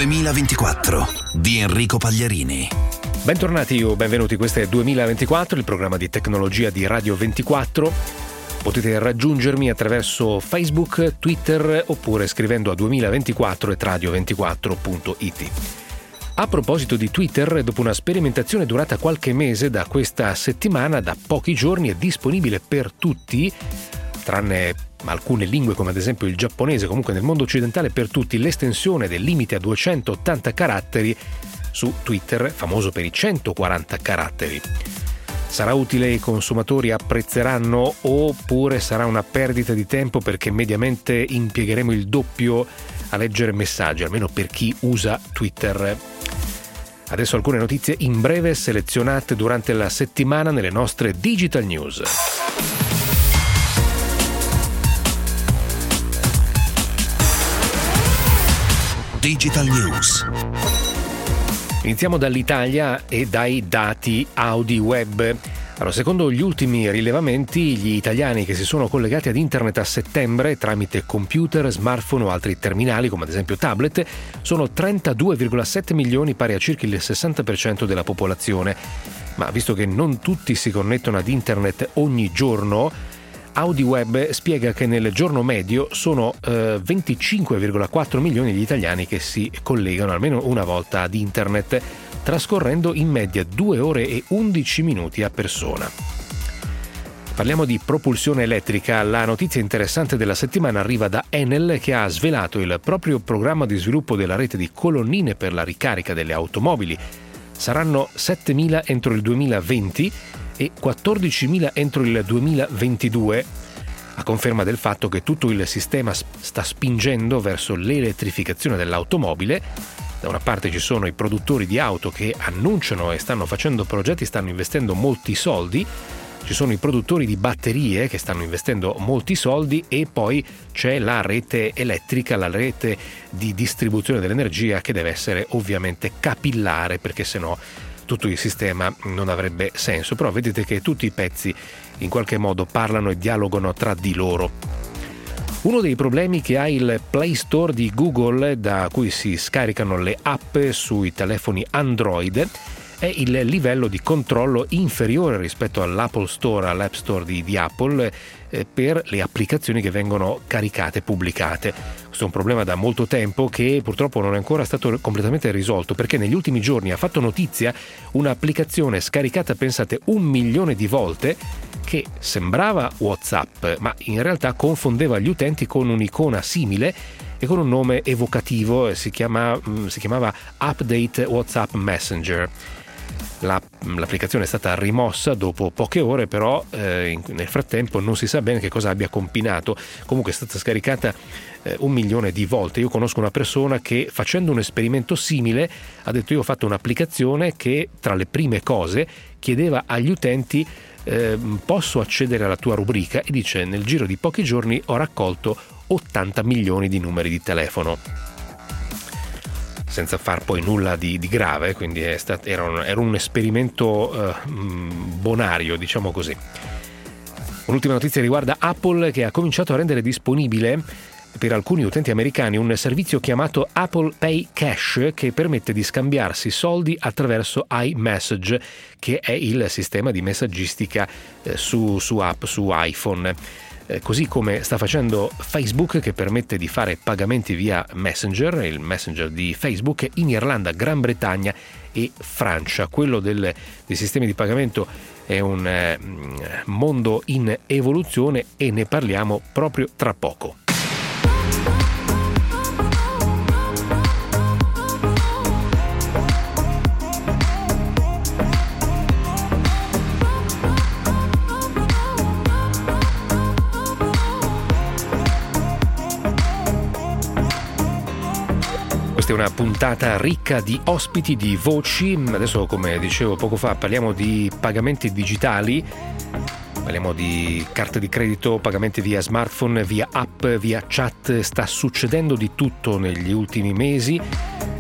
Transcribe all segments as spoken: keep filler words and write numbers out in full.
duemilaventiquattro di Enrico Pagliarini. Bentornati o benvenuti, questo è duemilaventiquattro, il programma di tecnologia di Radio ventiquattro. Potete raggiungermi attraverso Facebook, Twitter oppure scrivendo a duemilaventiquattro at radio ventiquattro punto it. A proposito di Twitter, dopo una sperimentazione durata qualche mese, da questa settimana, da pochi giorni, è disponibile per tutti, tranne alcune lingue come ad esempio il giapponese, comunque nel mondo occidentale per tutti, l'estensione del limite a duecentottanta caratteri su Twitter, famoso per i centoquaranta caratteri. Sarà utile, i consumatori apprezzeranno, oppure sarà una perdita di tempo perché mediamente impiegheremo il doppio a leggere messaggi, almeno per chi usa Twitter? Adesso alcune notizie in breve selezionate durante la settimana nelle nostre Digital News. Digital News. Iniziamo dall'Italia e dai dati AudiWeb. Allora, secondo gli ultimi rilevamenti, gli italiani che si sono collegati ad internet a settembre tramite computer, smartphone o altri terminali, come ad esempio tablet, sono trentadue virgola sette milioni, pari a circa il sessanta per cento della popolazione. Ma visto che non tutti si connettono ad internet ogni giorno, AudiWeb spiega che nel giorno medio sono eh, venticinque virgola quattro milioni gli italiani che si collegano almeno una volta ad internet, trascorrendo in media due ore e undici minuti a persona. Parliamo di propulsione elettrica. La notizia interessante della settimana arriva da Enel, che ha svelato il proprio programma di sviluppo della rete di colonnine per la ricarica delle automobili. Saranno settemila entro il duemilaventi e quattordicimila entro il duemilaventidue, a conferma del fatto che tutto il sistema sta spingendo verso l'elettrificazione dell'automobile. Da una parte ci sono i produttori di auto che annunciano e stanno facendo progetti, stanno investendo molti soldi, ci sono i produttori di batterie che stanno investendo molti soldi e poi c'è la rete elettrica, la rete di distribuzione dell'energia, che deve essere ovviamente capillare, perché sennò tutto il sistema non avrebbe senso. Però vedete che tutti i pezzi in qualche modo parlano e dialogano tra di loro. Uno dei problemi che ha il Play Store di Google, da cui si scaricano le app sui telefoni Android, è il livello di controllo inferiore rispetto all'Apple Store, all'App Store di, di Apple, eh, per le applicazioni che vengono caricate e pubblicate. Questo è un problema da molto tempo che purtroppo non è ancora stato completamente risolto, perché negli ultimi giorni ha fatto notizia un'applicazione scaricata, pensate, un milione di volte, che sembrava WhatsApp, ma in realtà confondeva gli utenti con un'icona simile e con un nome evocativo. Si chiama, si chiamava Update WhatsApp Messenger. La, l'applicazione è stata rimossa dopo poche ore, però eh, in, nel frattempo non si sa bene che cosa abbia combinato. Comunque è stata scaricata eh, un milione di volte. Io conosco una persona che, facendo un esperimento simile, ha detto: io ho fatto un'applicazione che tra le prime cose chiedeva agli utenti eh, posso accedere alla tua rubrica, e dice: nel giro di pochi giorni ho raccolto ottanta milioni di numeri di telefono, senza far poi nulla di, di grave, quindi è stato, era, un, era un esperimento eh, bonario, diciamo così. Un'ultima notizia riguarda Apple, che ha cominciato a rendere disponibile per alcuni utenti americani un servizio chiamato Apple Pay Cash, che permette di scambiarsi soldi attraverso iMessage, che è il sistema di messaggistica eh, su, su app, su iPhone. Così come sta facendo Facebook, che permette di fare pagamenti via Messenger, il Messenger di Facebook, in Irlanda, Gran Bretagna e Francia. Quello del, dei sistemi di pagamento è un eh, mondo in evoluzione e ne parliamo proprio tra poco. Questa è una puntata ricca di ospiti, di voci. Adesso, come dicevo poco fa, parliamo di pagamenti digitali, parliamo di carte di credito, pagamenti via smartphone, via app, via chat. Sta succedendo di tutto negli ultimi mesi.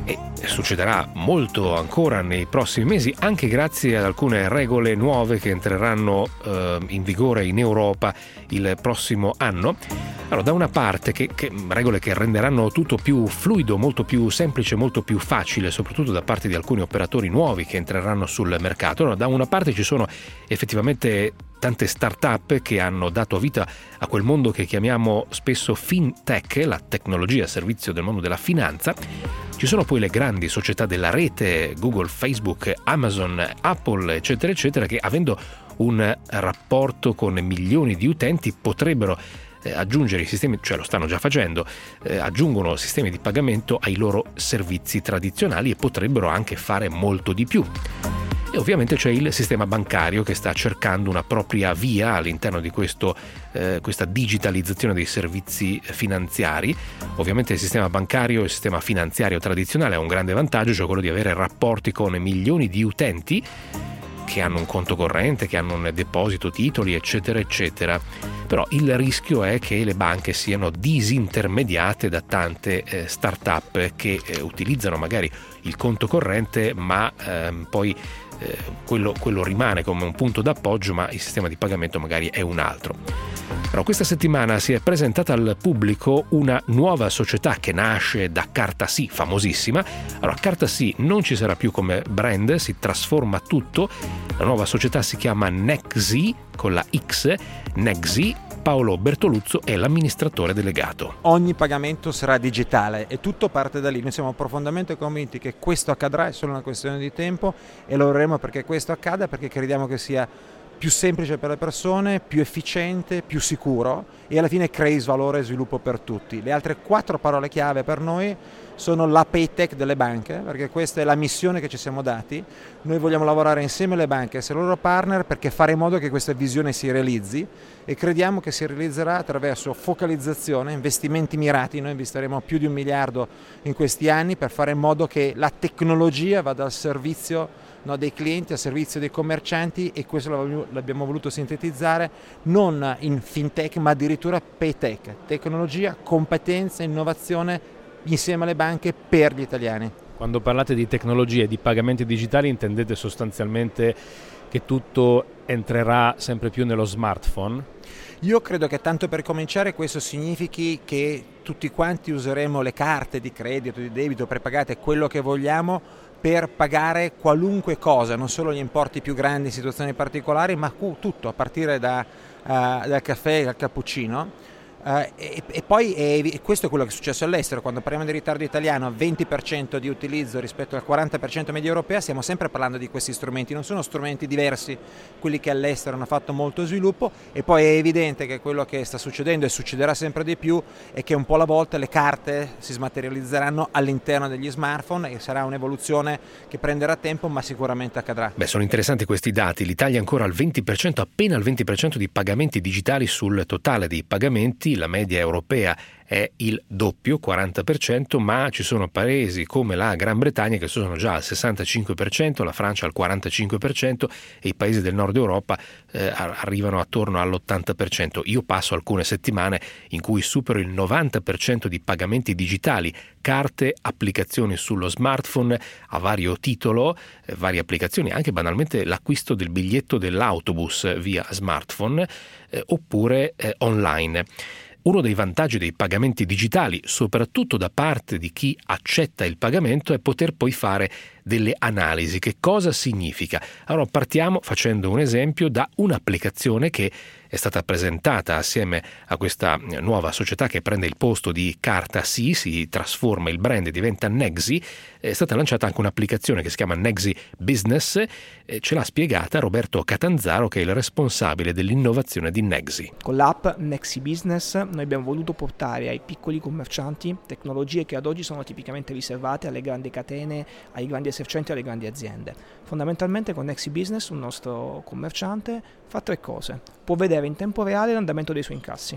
e succederà molto ancora nei prossimi mesi, anche grazie ad alcune regole nuove che entreranno eh, in vigore in Europa il prossimo anno. Allora, da una parte che, che regole che renderanno tutto più fluido, molto più semplice, molto più facile, soprattutto da parte di alcuni operatori nuovi che entreranno sul mercato. Allora, da una parte ci sono effettivamente tante start-up che hanno dato vita a quel mondo che chiamiamo spesso fintech, la tecnologia a servizio del mondo della finanza. Ci sono poi le grandi società della rete, Google, Facebook, Amazon, Apple, eccetera, eccetera, che avendo un rapporto con milioni di utenti potrebbero eh, aggiungere i sistemi, cioè lo stanno già facendo, eh, aggiungono sistemi di pagamento ai loro servizi tradizionali e potrebbero anche fare molto di più. E ovviamente c'è il sistema bancario che sta cercando una propria via all'interno di questo, eh, questa digitalizzazione dei servizi finanziari. Ovviamente il sistema bancario e il sistema finanziario tradizionale ha un grande vantaggio, cioè quello di avere rapporti con milioni di utenti che hanno un conto corrente, che hanno un deposito, titoli, eccetera, eccetera. Però il rischio è che le banche siano disintermediate da tante eh, start-up che eh, utilizzano magari il conto corrente, ma ehm, poi eh, quello, quello rimane come un punto d'appoggio, ma il sistema di pagamento magari è un altro. Però questa settimana si è presentata al pubblico una nuova società che nasce da Cartasì, famosissima. Allora, Cartasì non ci sarà più come brand, si trasforma tutto. La nuova società si chiama Nexi, con la X, Nexi. Paolo Bertoluzzo è l'amministratore delegato. Ogni pagamento sarà digitale e tutto parte da lì. Noi siamo profondamente convinti che questo accadrà, è solo una questione di tempo, e lavoreremo perché questo accada, perché crediamo che sia più semplice per le persone, più efficiente, più sicuro e alla fine crei valore e sviluppo per tutti. Le altre quattro parole chiave per noi sono la paytech delle banche, perché questa è la missione che ci siamo dati. Noi vogliamo lavorare insieme alle banche, essere loro partner, perché fare in modo che questa visione si realizzi, e crediamo che si realizzerà attraverso focalizzazione, investimenti mirati. Noi investiremo più di un miliardo in questi anni per fare in modo che la tecnologia vada al servizio No, dei clienti, a servizio dei commercianti, e questo l'abbiamo voluto sintetizzare non in fintech ma addirittura paytech, tecnologia, competenza, innovazione insieme alle banche per gli italiani. Quando parlate di tecnologie e di pagamenti digitali intendete sostanzialmente che tutto entrerà sempre più nello smartphone? Io credo che, tanto per cominciare, questo significhi che tutti quanti useremo le carte di credito, di debito, prepagate, quello che vogliamo, per pagare qualunque cosa, non solo gli importi più grandi in situazioni particolari, ma tutto, a partire da, uh, dal caffè al cappuccino. Uh, e, e poi è, questo è quello che è successo all'estero. Quando parliamo di ritardo italiano, venti per cento di utilizzo rispetto al quaranta per cento media europea, stiamo sempre parlando di questi strumenti. Non sono strumenti diversi quelli che all'estero hanno fatto molto sviluppo, e poi è evidente che quello che sta succedendo e succederà sempre di più è che un po' alla volta le carte si smaterializzeranno all'interno degli smartphone, e sarà un'evoluzione che prenderà tempo, ma sicuramente accadrà. Beh, sono interessanti questi dati. L'Italia ancora al venti per cento, appena al venti per cento di pagamenti digitali sul totale dei pagamenti. La media europea è il doppio, quaranta per cento, ma ci sono paesi come la Gran Bretagna che sono già al sessantacinque per cento, la Francia al quarantacinque per cento e i paesi del nord Europa eh, arrivano attorno all'ottanta per cento. Io passo alcune settimane in cui supero il novanta per cento di pagamenti digitali, carte, applicazioni sullo smartphone a vario titolo, eh, varie applicazioni, anche banalmente l'acquisto del biglietto dell'autobus via smartphone eh, oppure eh, online. Uno dei vantaggi dei pagamenti digitali, soprattutto da parte di chi accetta il pagamento, è poter poi fare delle analisi. Che cosa significa? Allora, partiamo facendo un esempio da un'applicazione che è stata presentata assieme a questa nuova società che prende il posto di Cartasì, si trasforma il brand e diventa Nexi. È stata lanciata anche un'applicazione che si chiama Nexi Business, e ce l'ha spiegata Roberto Catanzaro, che è il responsabile dell'innovazione di Nexi. Con l'app Nexi Business noi abbiamo voluto portare ai piccoli commercianti tecnologie che ad oggi sono tipicamente riservate alle grandi catene, ai grandi esercenti e alle grandi aziende. Fondamentalmente con Nexi Business un nostro commerciante fa tre cose. Può vedere in tempo reale l'andamento dei suoi incassi,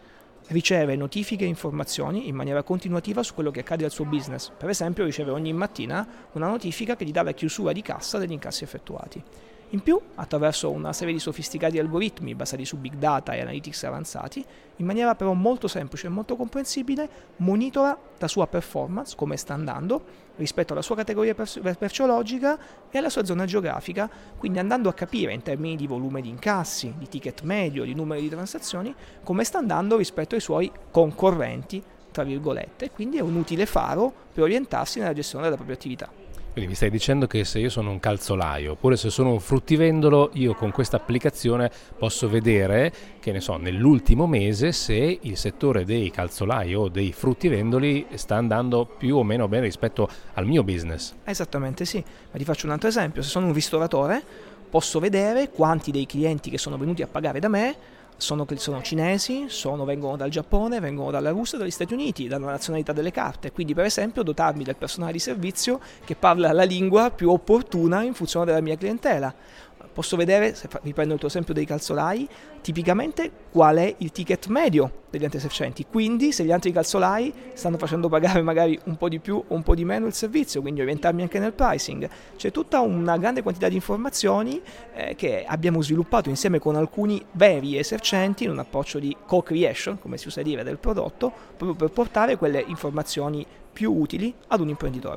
riceve notifiche e informazioni in maniera continuativa su quello che accade al suo business. Per esempio, riceve ogni mattina una notifica che gli dà la chiusura di cassa degli incassi effettuati. In più, attraverso una serie di sofisticati algoritmi basati su big data e analytics avanzati, in maniera però molto semplice e molto comprensibile, monitora la sua performance, come sta andando, rispetto alla sua categoria perciologica e alla sua zona geografica, quindi andando a capire in termini di volume di incassi, di ticket medio, di numeri di transazioni, come sta andando rispetto ai suoi concorrenti, tra virgolette, quindi è un utile faro per orientarsi nella gestione della propria attività. Quindi mi stai dicendo che se io sono un calzolaio oppure se sono un fruttivendolo, io con questa applicazione posso vedere, che ne so, nell'ultimo mese se il settore dei calzolai o dei fruttivendoli sta andando più o meno bene rispetto al mio business. Esattamente sì, ma ti faccio un altro esempio. Se sono un ristoratore posso vedere quanti dei clienti che sono venuti a pagare da me sono, sono cinesi, sono, vengono dal Giappone, vengono dalla Russia, dagli Stati Uniti, dalla nazionalità delle carte, quindi per esempio dotarmi del personale di servizio che parla la lingua più opportuna in funzione della mia clientela. Posso vedere, se riprendo il tuo esempio dei calzolai, tipicamente qual è il ticket medio degli altri esercenti, quindi se gli altri calzolai stanno facendo pagare magari un po' di più o un po' di meno il servizio, quindi orientarmi anche nel pricing. C'è tutta una grande quantità di informazioni eh, che abbiamo sviluppato insieme con alcuni veri esercenti in un approccio di co-creation, come si usa dire, del prodotto, proprio per portare quelle informazioni più utili ad un imprenditore.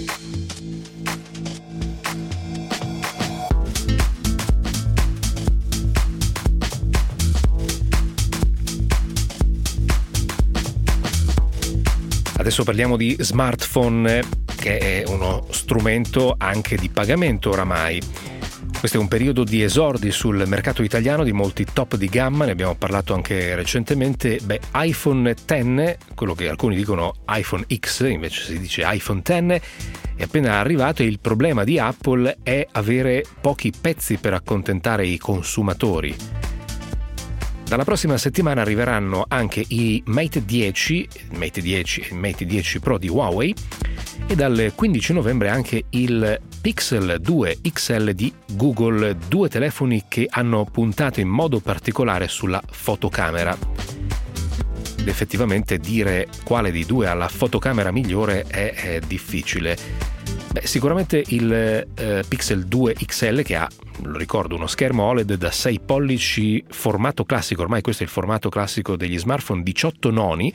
Adesso parliamo di smartphone, che è uno strumento anche di pagamento oramai. Questo è un periodo di esordi sul mercato italiano di molti top di gamma, ne abbiamo parlato anche recentemente. Beh, iPhone X, quello che alcuni dicono iPhone X, invece si dice iPhone X, è appena arrivato e il problema di Apple è avere pochi pezzi per accontentare i consumatori. Dalla prossima settimana arriveranno anche i Mate dieci, Mate dieci e Mate dieci Pro di Huawei e dal quindici novembre anche il Pixel due X L di Google, due telefoni che hanno puntato in modo particolare sulla fotocamera. Ed effettivamente dire quale dei due ha la fotocamera migliore è, è difficile. Beh, sicuramente il eh, Pixel due X L, che ha, lo ricordo, uno schermo O L E D da sei pollici, formato classico, ormai questo è il formato classico degli smartphone, diciotto noni,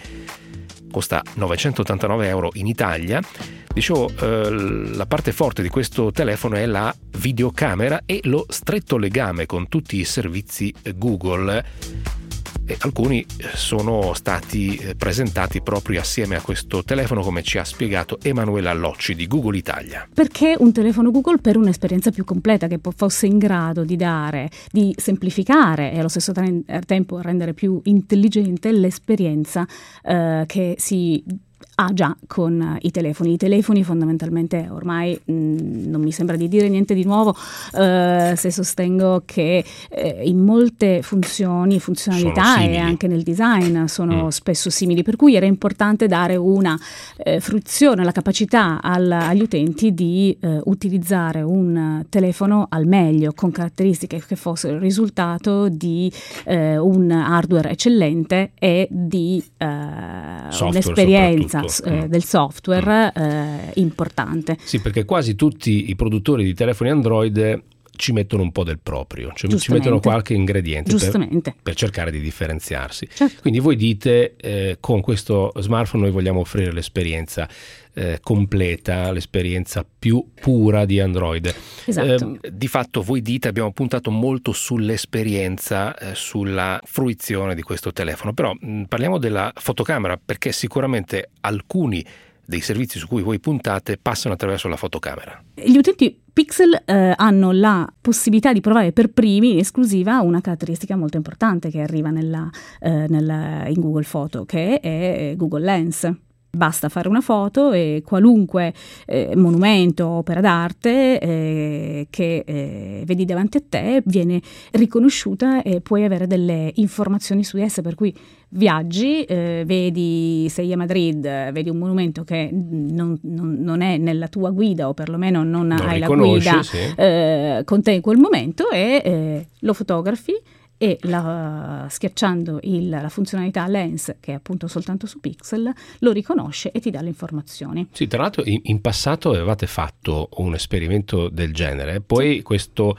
costa novecentottantanove euro in Italia. Dicevo, eh, la parte forte di questo telefono è la videocamera e lo stretto legame con tutti i servizi Google. E alcuni sono stati presentati proprio assieme a questo telefono, come ci ha spiegato Emanuela Locci di Google Italia. Perché un telefono Google? Per un'esperienza più completa, che fosse in grado di dare, di semplificare e allo stesso tempo rendere più intelligente l'esperienza eh, che si ha già con i telefoni. I telefoni fondamentalmente ormai mh, non mi sembra di dire niente di nuovo eh, se sostengo che eh, in molte funzioni, funzionalità e anche nel design sono mm. spesso simili, per cui era importante dare una eh, fruizione, la capacità al, agli utenti di eh, utilizzare un telefono al meglio, con caratteristiche che fossero il risultato di eh, un hardware eccellente e di eh, un'esperienza Eh, del software eh, importante. Sì, perché quasi tutti i produttori di telefoni Android ci mettono un po' del proprio, cioè ci mettono qualche ingrediente per, per cercare di differenziarsi. Certo. Quindi voi dite eh, con questo smartphone noi vogliamo offrire l'esperienza eh, completa, l'esperienza più pura di Android. Esatto. Eh, di fatto voi dite abbiamo puntato molto sull'esperienza, eh, sulla fruizione di questo telefono, però mh, parliamo della fotocamera, perché sicuramente alcuni dei servizi su cui voi puntate passano attraverso la fotocamera. Gli utenti Pixel eh, hanno la possibilità di provare per primi in esclusiva una caratteristica molto importante che arriva nella, eh, nella, in Google Photo, che è Google Lens. Basta fare una foto e qualunque eh, monumento, opera d'arte eh, che eh, vedi davanti a te viene riconosciuta e puoi avere delle informazioni su di essa, per cui viaggi, eh, vedi, sei a Madrid, vedi un monumento che non, non, non è nella tua guida o perlomeno non, non hai la guida sì. eh, con te in quel momento e eh, lo fotografi e la, schiacciando il, la funzionalità Lens, che è appunto soltanto su Pixel, lo riconosce e ti dà le informazioni. Sì, tra l'altro in, in passato avevate fatto un esperimento del genere, poi sì. questo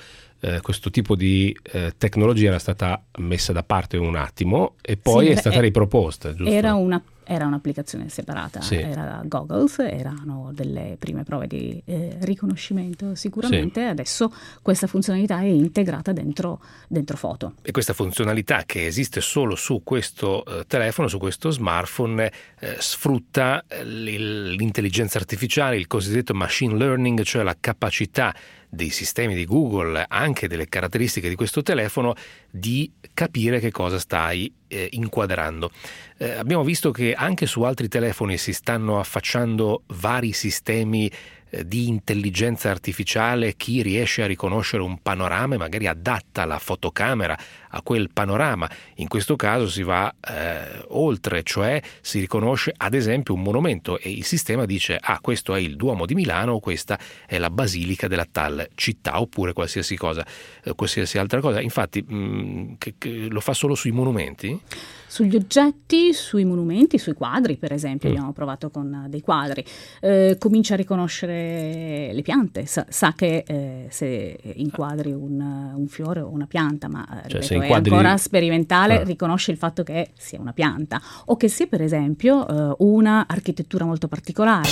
eh, questo tipo di eh, tecnologia era stata messa da parte un attimo e poi sì, è stata è, riproposta, giusto? Era una Era un'applicazione separata, sì. Era Goggles, erano delle prime prove di eh, riconoscimento sicuramente, sì. Adesso questa funzionalità è integrata dentro, dentro foto. E questa funzionalità che esiste solo su questo eh, telefono, su questo smartphone, eh, sfrutta l'intelligenza artificiale, il cosiddetto machine learning, cioè la capacità dei sistemi di Google, anche delle caratteristiche di questo telefono, di capire che cosa stai eh, inquadrando. Eh, abbiamo visto che anche su altri telefoni si stanno affacciando vari sistemi eh, di intelligenza artificiale. Chi riesce a riconoscere un panorama e magari adatta la fotocamera a quel panorama. In questo caso si va eh, oltre, cioè si riconosce ad esempio un monumento e il sistema dice ah, questo è il Duomo di Milano o questa è la Basilica della tal città, oppure qualsiasi cosa, eh, qualsiasi altra cosa. Infatti mh, che, che lo fa solo sui monumenti? Sugli oggetti, sui monumenti, sui quadri per esempio, mm. abbiamo provato con dei quadri, eh, comincia a riconoscere le piante, sa, sa che eh, se inquadri un, un fiore o una pianta, ma cioè, ripeto, è inquadri... ancora sperimentale, ah. riconosce il fatto che sia una pianta o che sia per esempio eh, una architettura molto particolare.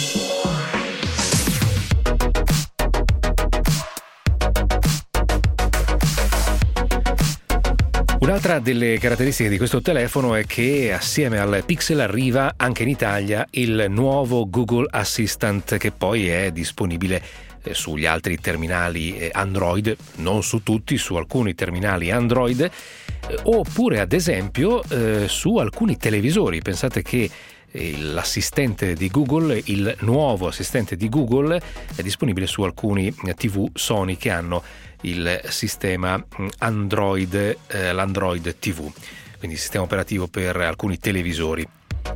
Un'altra delle caratteristiche di questo telefono è che assieme al Pixel arriva anche in Italia il nuovo Google Assistant, che poi è disponibile sugli altri terminali Android, non su tutti, su alcuni terminali Android, oppure ad esempio eh, su alcuni televisori. Pensate che l'assistente di Google, il nuovo assistente di Google, è disponibile su alcuni tivù Sony che hanno il sistema Android, eh, l'Android tivù, quindi sistema operativo per alcuni televisori.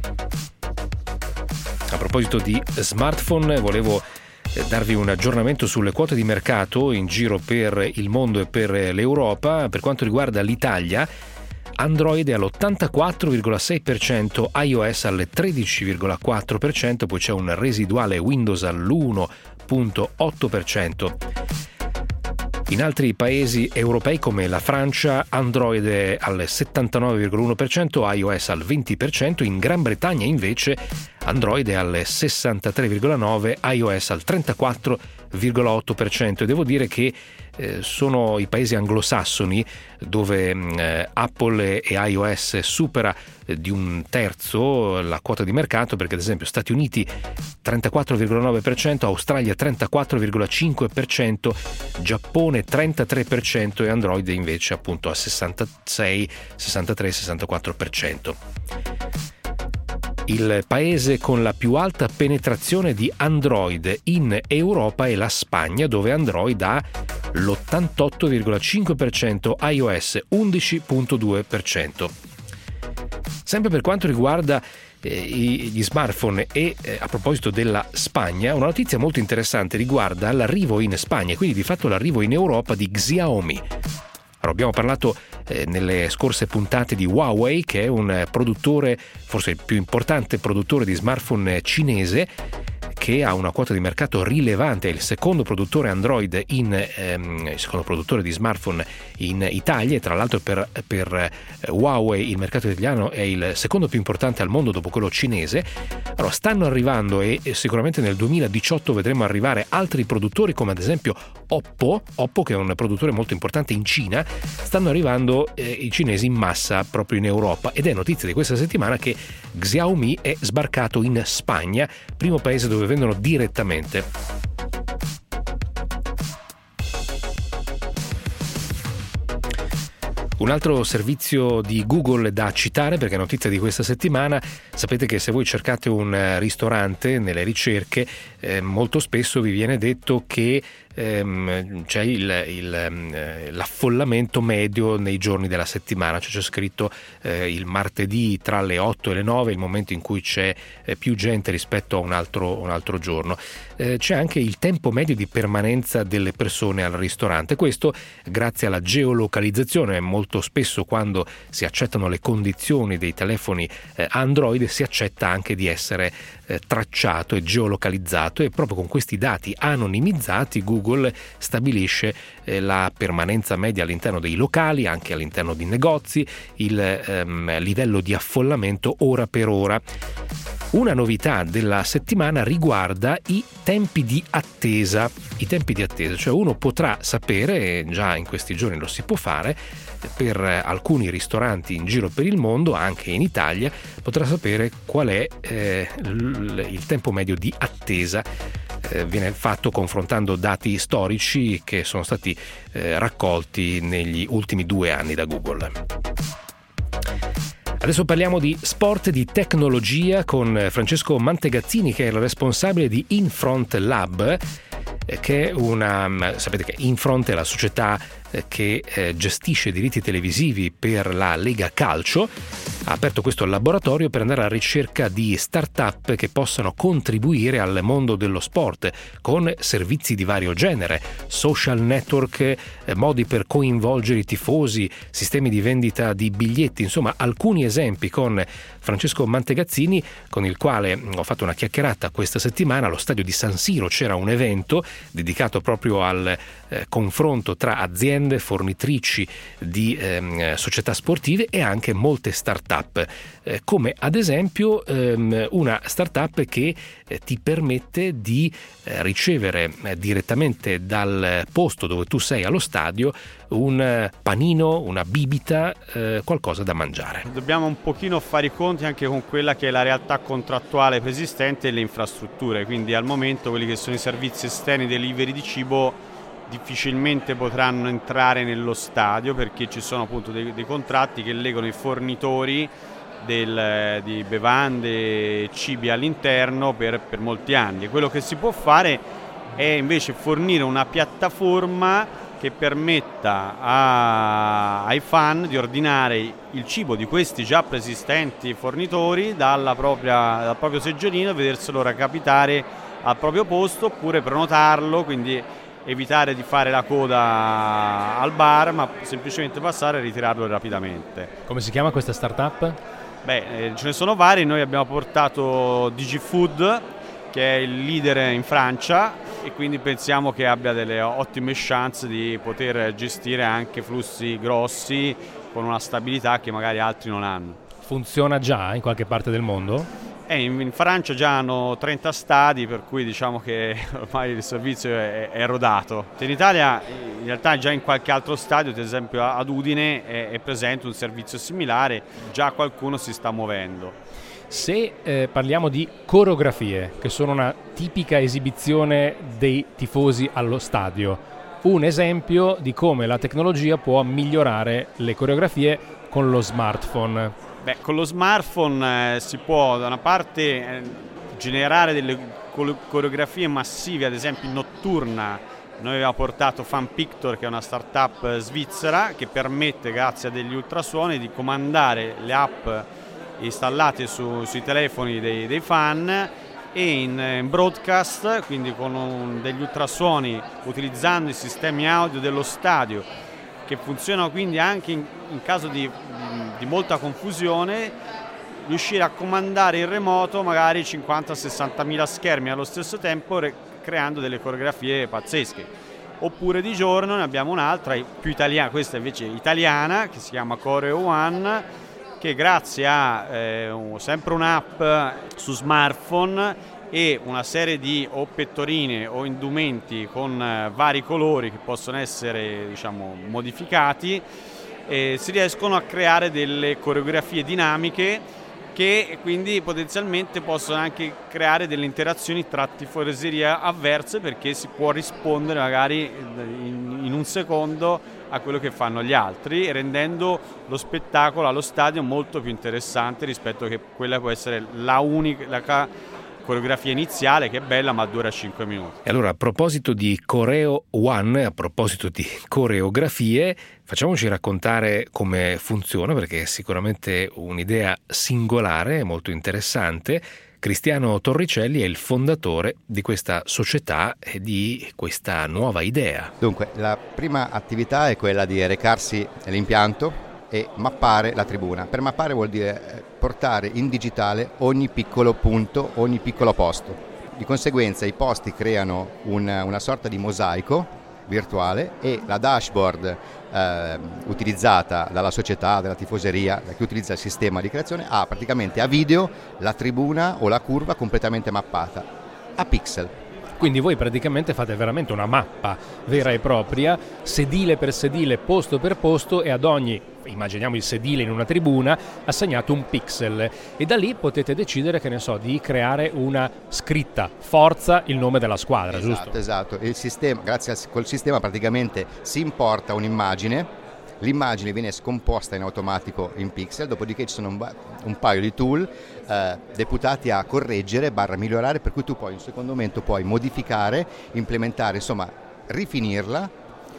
A proposito di smartphone, volevo darvi un aggiornamento sulle quote di mercato in giro per il mondo e per l'Europa. Per quanto riguarda l'Italia, Android è all'ottantaquattro virgola sei per cento, iOS al tredici virgola quattro per cento, poi c'è un residuale Windows all'uno virgola otto per cento. In altri paesi europei come la Francia, Android è al settantanove virgola uno per cento, iOS al venti per cento. In Gran Bretagna invece Android è al sessantatré virgola nove per cento, iOS al trentaquattro virgola otto per cento. E devo dire che eh, sono i paesi anglosassoni dove eh, Apple e iOS supera eh, di un terzo la quota di mercato, perché ad esempio Stati Uniti trentaquattro virgola nove per cento, Australia trentaquattro virgola cinque per cento, Giappone trentatré per cento e Android invece appunto a sessantasei, sessantatré, sessantaquattro per cento. Il paese con la più alta penetrazione di Android in Europa è la Spagna, dove Android ha l'ottantotto virgola cinque per cento, iOS undici virgola due per cento. Sempre per quanto riguarda eh, gli smartphone e eh, a proposito della Spagna, una notizia molto interessante riguarda l'arrivo in Spagna, quindi di fatto l'arrivo in Europa di Xiaomi. Allora, abbiamo parlato eh, nelle scorse puntate di Huawei, che è un produttore, forse il più importante produttore di smartphone cinese, che ha una quota di mercato rilevante, è il secondo produttore Android in ehm, il secondo produttore di smartphone in Italia, e tra l'altro per, per eh, Huawei il mercato italiano è il secondo più importante al mondo dopo quello cinese. Allora, stanno arrivando e, e sicuramente nel duemiladiciotto vedremo arrivare altri produttori come ad esempio Oppo, Oppo che è un produttore molto importante in Cina. Stanno arrivando eh, i cinesi in massa proprio in Europa, ed è notizia di questa settimana che Xiaomi è sbarcato in Spagna, primo paese dove vendono direttamente. Un altro servizio di Google da citare, perché è notizia di questa settimana. Sapete che se voi cercate un ristorante nelle ricerche, eh, molto spesso vi viene detto che ehm, c'è il, il, l'affollamento medio nei giorni della settimana, cioè c'è scritto eh, il martedì tra le otto e le nove, il momento in cui c'è eh, più gente rispetto a un altro, un altro giorno. Eh, c'è anche il tempo medio di permanenza delle persone al ristorante, questo grazie alla geolocalizzazione. Molto spesso quando si accettano le condizioni dei telefoni eh, Android si accetta anche di essere eh, tracciato e geolocalizzato, e proprio con questi dati anonimizzati Google stabilisce eh, la permanenza media all'interno dei locali, anche all'interno di negozi, il ehm, livello di affollamento ora per ora. Una novità della settimana riguarda i tempi di attesa. I tempi di attesa, cioè uno potrà sapere, già in questi giorni lo si può fare, per alcuni ristoranti in giro per il mondo, anche in Italia, potrà sapere qual è eh, il tempo medio di attesa. Eh, viene fatto confrontando dati storici che sono stati eh, raccolti negli ultimi due anni da Google. Adesso parliamo di sport e di tecnologia con Francesco Mantegazzini, che è il responsabile di Infront Lab, che è una, sapete che Infront è la società che eh, gestisce i diritti televisivi per la Lega Calcio. Ha aperto questo laboratorio per andare alla ricerca di start-up che possano contribuire al mondo dello sport con servizi di vario genere, social network, eh, modi per coinvolgere i tifosi, sistemi di vendita di biglietti, insomma alcuni esempi con Francesco Mantegazzini, con il quale ho fatto una chiacchierata questa settimana. Allo stadio di San Siro c'era un evento dedicato proprio al eh, confronto tra aziende fornitrici di eh, società sportive e anche molte start-up, eh, come ad esempio ehm, una start-up che eh, ti permette di eh, ricevere eh, direttamente dal posto dove tu sei allo stadio un panino, una bibita, eh, qualcosa da mangiare. Dobbiamo un pochino fare i conti anche con quella che è la realtà contrattuale preesistente e le infrastrutture, quindi al momento quelli che sono i servizi esterni delivery di cibo difficilmente potranno entrare nello stadio, perché ci sono appunto dei, dei contratti che legano i fornitori del, di bevande e cibi all'interno per, per molti anni. E quello che si può fare è invece fornire una piattaforma che permetta a, ai fan di ordinare il cibo di questi già preesistenti fornitori dalla propria, dal proprio seggiolino e vederselo recapitare al proprio posto, oppure prenotarlo, quindi evitare di fare la coda al bar, ma semplicemente passare e ritirarlo rapidamente. Come si chiama questa startup? Beh, eh, ce ne sono vari. Noi abbiamo portato DigiFood, che è il leader in Francia, e quindi pensiamo che abbia delle ottime chance di poter gestire anche flussi grossi con una stabilità che magari altri non hanno. Funziona già in qualche parte del mondo? Eh, in, in Francia già hanno trenta stadi, per cui diciamo che ormai il servizio è, è rodato. In Italia in realtà già in qualche altro stadio, ad esempio ad Udine, è, è presente un servizio similare, già qualcuno si sta muovendo. Se eh, parliamo di coreografie, che sono una tipica esibizione dei tifosi allo stadio, un esempio di come la tecnologia può migliorare le coreografie con lo smartphone. Beh, con lo smartphone eh, si può da una parte eh, generare delle coreografie massive, ad esempio in notturna. Noi abbiamo portato FanPictor, che è una startup svizzera che permette, grazie a degli ultrasuoni, di comandare le app installate su, sui telefoni dei, dei fan, e in, in broadcast, quindi con un, degli ultrasuoni, utilizzando i sistemi audio dello stadio, che funzionano quindi anche in, in caso di, di molta confusione, riuscire a comandare in remoto magari cinquanta sessanta mila schermi allo stesso tempo, re, creando delle coreografie pazzesche. Oppure di giorno ne abbiamo un'altra più italiana, questa invece è italiana, che si chiama Coreo One, che grazie a eh, sempre un'app su smartphone e una serie di o pettorine o indumenti con eh, vari colori che possono essere, diciamo, modificati, eh, si riescono a creare delle coreografie dinamiche che quindi potenzialmente possono anche creare delle interazioni tra tifoserie avverse, perché si può rispondere magari in, in un secondo a quello che fanno gli altri, rendendo lo spettacolo allo stadio molto più interessante rispetto a che quella può essere la unica la coreografia iniziale, che è bella ma dura cinque minuti. E allora, a proposito di Coreo One, a proposito di coreografie, facciamoci raccontare come funziona, perché è sicuramente un'idea singolare e molto interessante. Cristiano Torricelli è il fondatore di questa società e di questa nuova idea. Dunque, la prima attività è quella di recarsi nell'impianto e mappare la tribuna. Per mappare vuol dire portare in digitale ogni piccolo punto, ogni piccolo posto. Di conseguenza i posti creano una, una sorta di mosaico virtuale e la dashboard eh, utilizzata dalla società, dalla tifoseria, da chi utilizza il sistema di creazione, ha praticamente a video la tribuna o la curva completamente mappata a pixel. Quindi voi praticamente fate veramente una mappa vera e propria, sedile per sedile, posto per posto, e ad ogni, immaginiamo il sedile in una tribuna, assegnato un pixel, e da lì potete decidere, che ne so, di creare una scritta, forza il nome della squadra, esatto, giusto? Esatto, il sistema, grazie al col sistema praticamente si importa un'immagine, l'immagine viene scomposta in automatico in pixel, dopodiché ci sono un, un paio di tool eh, deputati a correggere barra migliorare, per cui tu poi in un secondo momento puoi modificare, implementare, insomma rifinirla.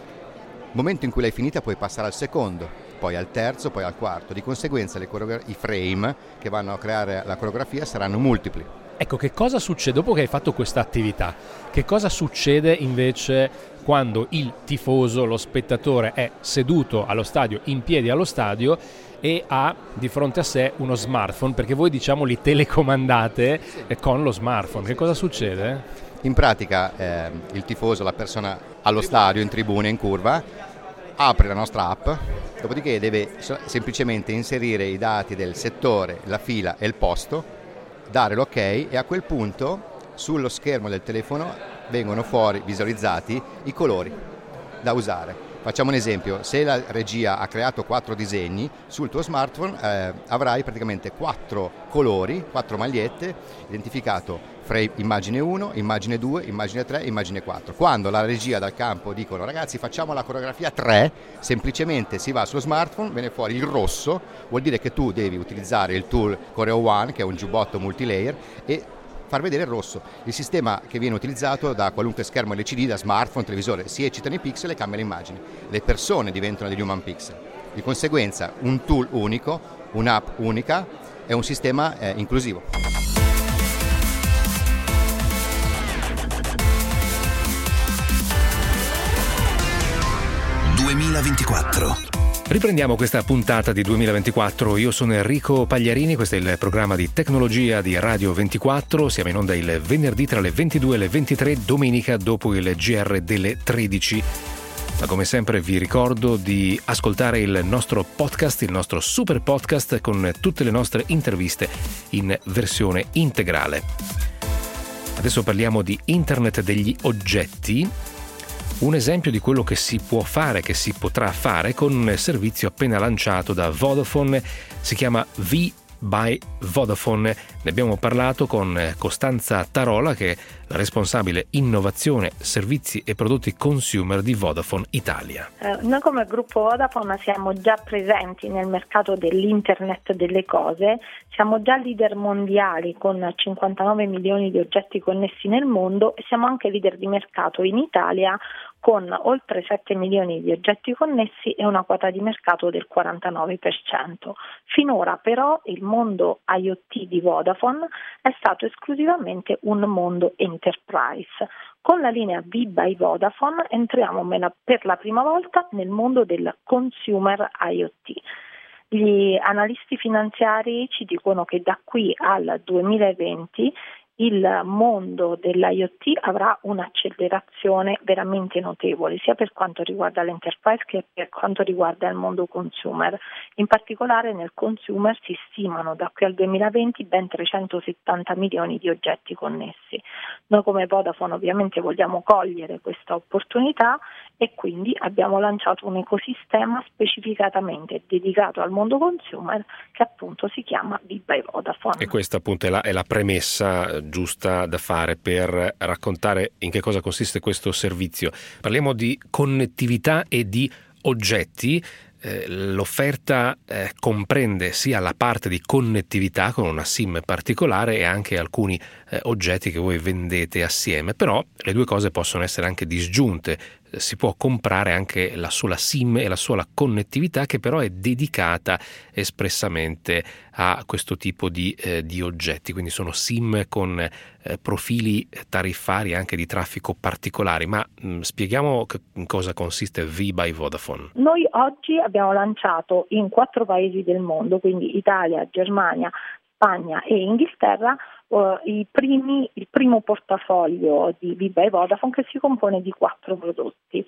Momento in cui l'hai finita puoi passare al secondo, poi al terzo, poi al quarto. Di conseguenza le coreogra- i frame che vanno a creare la coreografia saranno multipli. Ecco, che cosa succede dopo che hai fatto questa attività? Che cosa succede invece quando il tifoso, lo spettatore, è seduto allo stadio, in piedi allo stadio, e ha di fronte a sé uno smartphone? Perché voi, diciamo, li telecomandate con lo smartphone. Che cosa succede? In pratica eh, il tifoso, la persona allo stadio, in tribuna, in curva, apre la nostra app, dopodiché deve semplicemente inserire i dati del settore, la fila e il posto, dare l'ok, e a quel punto sullo schermo del telefono vengono fuori visualizzati i colori da usare. Facciamo un esempio: se la regia ha creato quattro disegni, sul tuo smartphone eh, avrai praticamente quattro colori, quattro magliette, identificato frame immagine uno, immagine due, immagine tre, immagine quattro. Quando la regia dal campo dicono ragazzi facciamo la coreografia tre, semplicemente si va sullo smartphone, viene fuori il rosso, vuol dire che tu devi utilizzare il tool Coreo One, che è un giubbotto multilayer, e far vedere il rosso. Il sistema che viene utilizzato da qualunque schermo L C D, da smartphone, televisore, si eccitano i pixel e cambia l'immagine. Le persone diventano degli human pixel. Di conseguenza un tool unico, un'app unica, è un sistema eh, inclusivo. duemilaventiquattro. Riprendiamo questa puntata di duemilaventiquattro. Io sono Enrico Pagliarini, questo è il programma di tecnologia di Radio ventiquattro. Siamo in onda il venerdì tra le ventidue e le ventitré, domenica dopo il G R delle tredici. Ma come sempre vi ricordo di ascoltare il nostro podcast, il nostro super podcast con tutte le nostre interviste in versione integrale. Adesso parliamo di Internet degli oggetti. Un esempio di quello che si può fare, che si potrà fare con un servizio appena lanciato da Vodafone, si chiama V by Vodafone. Ne abbiamo parlato con Costanza Tarola, che è la responsabile innovazione, servizi e prodotti consumer di Vodafone Italia. Eh, noi come gruppo Vodafone siamo già presenti nel mercato dell'internet delle cose, siamo già leader mondiali con cinquantanove milioni di oggetti connessi nel mondo e siamo anche leader di mercato in Italia con oltre sette milioni di oggetti connessi e una quota di mercato del quarantanove per cento. Finora però il mondo IoT di Vodafone è stato esclusivamente un mondo enterprise. Con la linea V by Vodafone entriamo per la prima volta nel mondo del consumer IoT. Gli analisti finanziari ci dicono che da qui al duemilaventi il mondo dell'IoT avrà un'accelerazione veramente notevole, sia per quanto riguarda l'enterprise che per quanto riguarda il mondo consumer. In particolare nel consumer si stimano da qui al duemilaventi ben trecentosettanta milioni di oggetti connessi. Noi come Vodafone ovviamente vogliamo cogliere questa opportunità e quindi abbiamo lanciato un ecosistema specificatamente dedicato al mondo consumer che appunto si chiama V by Vodafone. E questa appunto è la, è la premessa giusta da fare per raccontare in che cosa consiste questo servizio. Parliamo di connettività e di oggetti. Eh, l'offerta eh, comprende sia la parte di connettività con una SIM particolare e anche alcuni eh, oggetti che voi vendete assieme, però le due cose possono essere anche disgiunte. si può comprare anche la sola SIM e la sola connettività, che però è dedicata espressamente a questo tipo di, eh, di oggetti, quindi sono SIM con eh, profili tariffari anche di traffico particolari. Ma mh, spieghiamo che, in cosa consiste V by Vodafone. Noi oggi abbiamo lanciato in quattro paesi del mondo, quindi Italia, Germania, Spagna e Inghilterra, uh, i primi, il primo portafoglio di V by Vodafone, che si compone di quattro prodotti.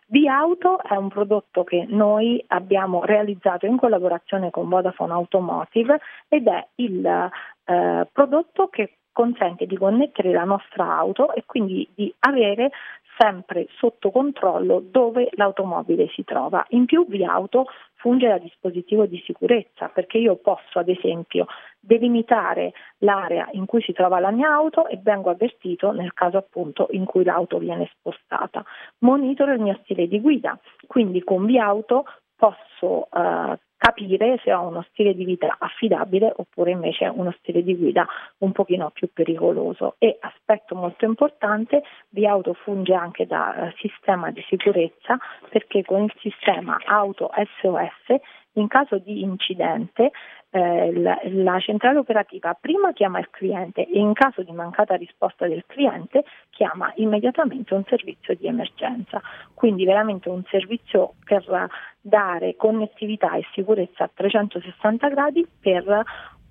V-Auto è un prodotto che noi abbiamo realizzato in collaborazione con Vodafone Automotive ed è il uh, prodotto che consente di connettere la nostra auto e quindi di avere sempre sotto controllo dove l'automobile si trova. In più V-Auto funge da dispositivo di sicurezza, perché io posso ad esempio delimitare l'area in cui si trova la mia auto e vengo avvertito nel caso appunto in cui l'auto viene spostata. Monitoro il mio stile di guida, quindi con V-Auto posso eh, capire se ho uno stile di vita affidabile oppure invece uno stile di guida un pochino più pericoloso. E aspetto molto importante, V-Auto funge anche da uh, sistema di sicurezza, perché con il sistema Auto S O S in caso di incidente eh, la, la centrale operativa prima chiama il cliente e in caso di mancata risposta del cliente chiama immediatamente un servizio di emergenza. Quindi veramente un servizio per dare connettività e sicurezza a trecentosessanta gradi per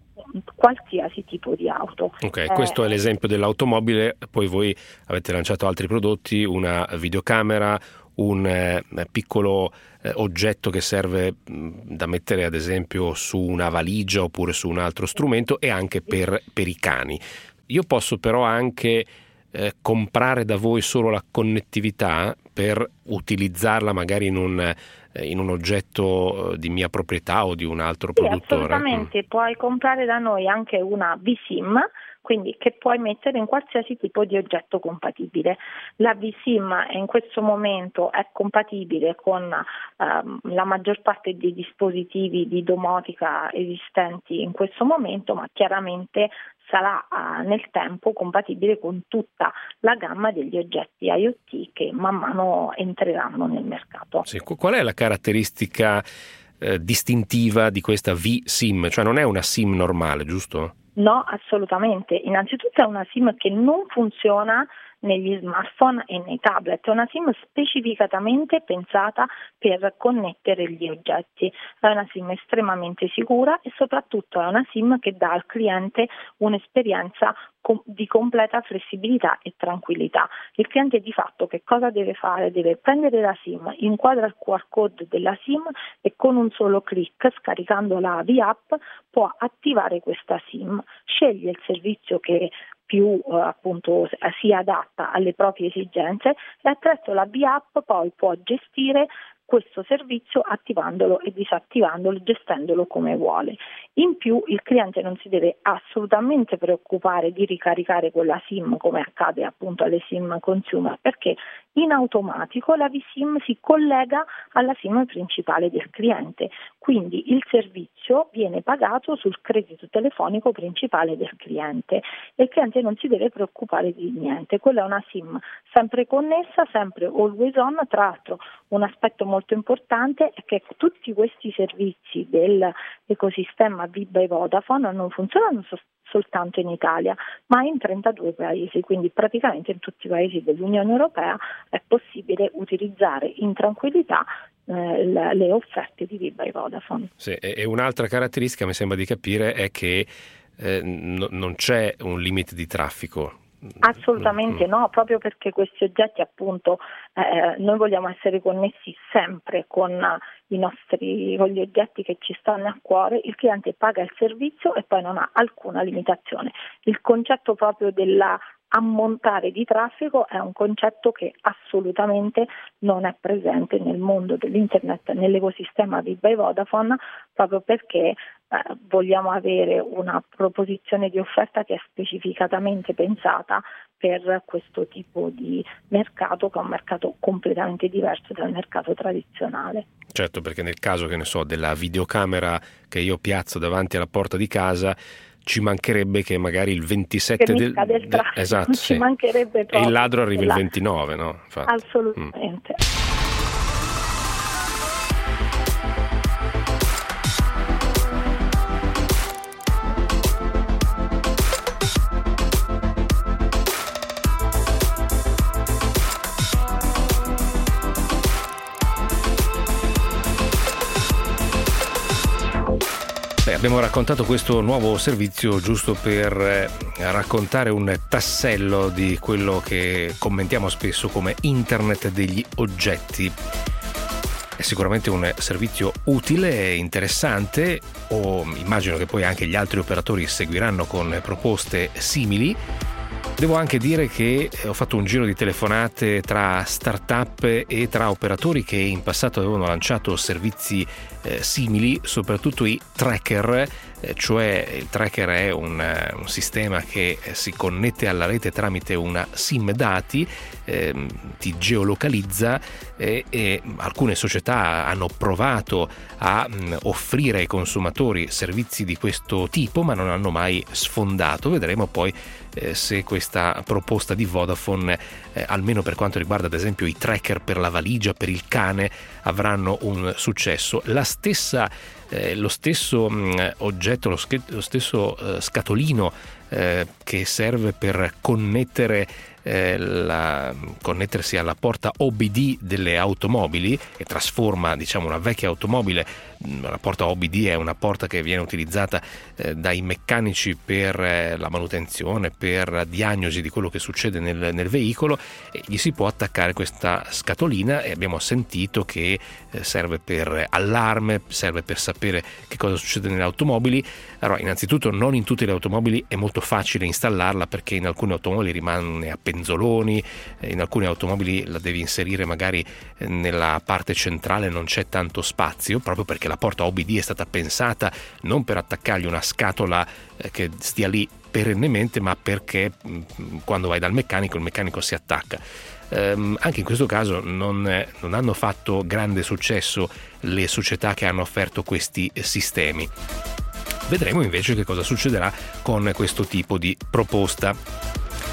qualsiasi tipo di auto. Ok, eh, questo è l'esempio dell'automobile. Poi voi avete lanciato altri prodotti, una videocamera, un eh, piccolo eh, oggetto che serve mh, da mettere ad esempio su una valigia oppure su un altro strumento, e anche per, per i cani. Io posso però anche eh, comprare da voi solo la connettività per utilizzarla magari in un, eh, in un oggetto di mia proprietà o di un altro sì, produttore? Assolutamente, mm. Puoi comprare da noi anche una V-SIM, quindi che puoi mettere in qualsiasi tipo di oggetto compatibile. La V-SIM in questo momento è compatibile con ehm, la maggior parte dei dispositivi di domotica esistenti in questo momento, ma chiaramente sarà eh, nel tempo compatibile con tutta la gamma degli oggetti IoT che man mano entreranno nel mercato. Sì, qual è la caratteristica eh, distintiva di questa V-SIM? Cioè non è una SIM normale, giusto? No, assolutamente. Innanzitutto è una SIM che non funziona negli smartphone e nei tablet, è una SIM specificatamente pensata per connettere gli oggetti, è una SIM estremamente sicura e soprattutto è una SIM che dà al cliente un'esperienza di completa flessibilità e tranquillità. Il cliente di fatto che cosa deve fare? Deve prendere la SIM, inquadra il Q R code della SIM e con un solo clic, scaricando la V-App, può attivare questa SIM, sceglie il servizio che più eh, appunto si adatta alle proprie esigenze e attraverso la V-App poi può gestire questo servizio attivandolo e disattivandolo, gestendolo come vuole. In più il cliente non si deve assolutamente preoccupare di ricaricare quella SIM come accade appunto alle SIM consumer, perché in automatico la V-SIM si collega alla SIM principale del cliente, quindi il servizio viene pagato sul credito telefonico principale del cliente e il cliente non si deve preoccupare di niente. Quella è una SIM sempre connessa, sempre always on. Tra l'altro un aspetto molto importante è che tutti questi servizi dell'ecosistema V by Vodafone non funzionano so- soltanto in Italia, ma in trentadue paesi, quindi praticamente in tutti i paesi dell'Unione Europea è possibile utilizzare in tranquillità eh, le, le offerte di V by Vodafone. Sì, e un'altra caratteristica mi sembra di capire è che eh, no, non c'è un limite di traffico. Assolutamente no, proprio perché questi oggetti appunto eh, noi vogliamo essere connessi sempre con i nostri con gli oggetti che ci stanno a cuore. Il cliente paga il servizio e poi non ha alcuna limitazione. Il concetto proprio della ammontare di traffico è un concetto che assolutamente non è presente nel mondo dell'internet, nell'ecosistema V by Vodafone, proprio perché eh, vogliamo avere una proposizione di offerta che è specificatamente pensata per questo tipo di mercato, che è un mercato completamente diverso dal mercato tradizionale. Certo, perché nel caso, che ne so, della videocamera che io piazzo davanti alla porta di casa, ci mancherebbe che magari il ventisette che del, del de, esatto, ci sì. mancherebbe proprio. E il ladro arriva la... il ventinove, no? Infatti. Assolutamente. Mm. Beh, abbiamo raccontato questo nuovo servizio giusto per eh, raccontare un tassello di quello che commentiamo spesso come Internet degli oggetti. È sicuramente un servizio utile e interessante, o immagino che poi anche gli altri operatori seguiranno con proposte simili. Devo anche dire che ho fatto un giro di telefonate tra start-up e tra operatori che in passato avevano lanciato servizi eh, simili, soprattutto i tracker, eh, cioè il tracker è un, un sistema che si connette alla rete tramite una SIM dati, eh, ti geolocalizza eh, e alcune società hanno provato a mh, offrire ai consumatori servizi di questo tipo, ma non hanno mai sfondato. Vedremo poi Eh, se questa proposta di Vodafone, eh, almeno per quanto riguarda ad esempio i tracker per la valigia, per il cane, avranno un successo. La stessa, eh, lo stesso mh, oggetto, lo, sch- lo stesso eh, scatolino eh, che serve per connettere eh, la, connettersi alla porta O B D delle automobili e trasforma, diciamo, una vecchia automobile. La porta O B D è una porta che viene utilizzata eh, dai meccanici per eh, la manutenzione, per la diagnosi di quello che succede nel, nel veicolo, e gli si può attaccare questa scatolina, e abbiamo sentito che eh, serve per allarme, serve per sapere che cosa succede nelle automobili. Allora, innanzitutto non in tutte le automobili è molto facile installarla, perché in alcune automobili rimane a penzoloni, in alcune automobili la devi inserire magari nella parte centrale, non c'è tanto spazio, proprio perché la porta O B D è stata pensata non per attaccargli una scatola eh, che stia lì perennemente, ma perché mh, quando vai dal meccanico il meccanico si attacca. Ehm, anche in questo caso non, eh, non hanno fatto grande successo le società che hanno offerto questi sistemi. Vedremo invece che cosa succederà con questo tipo di proposta.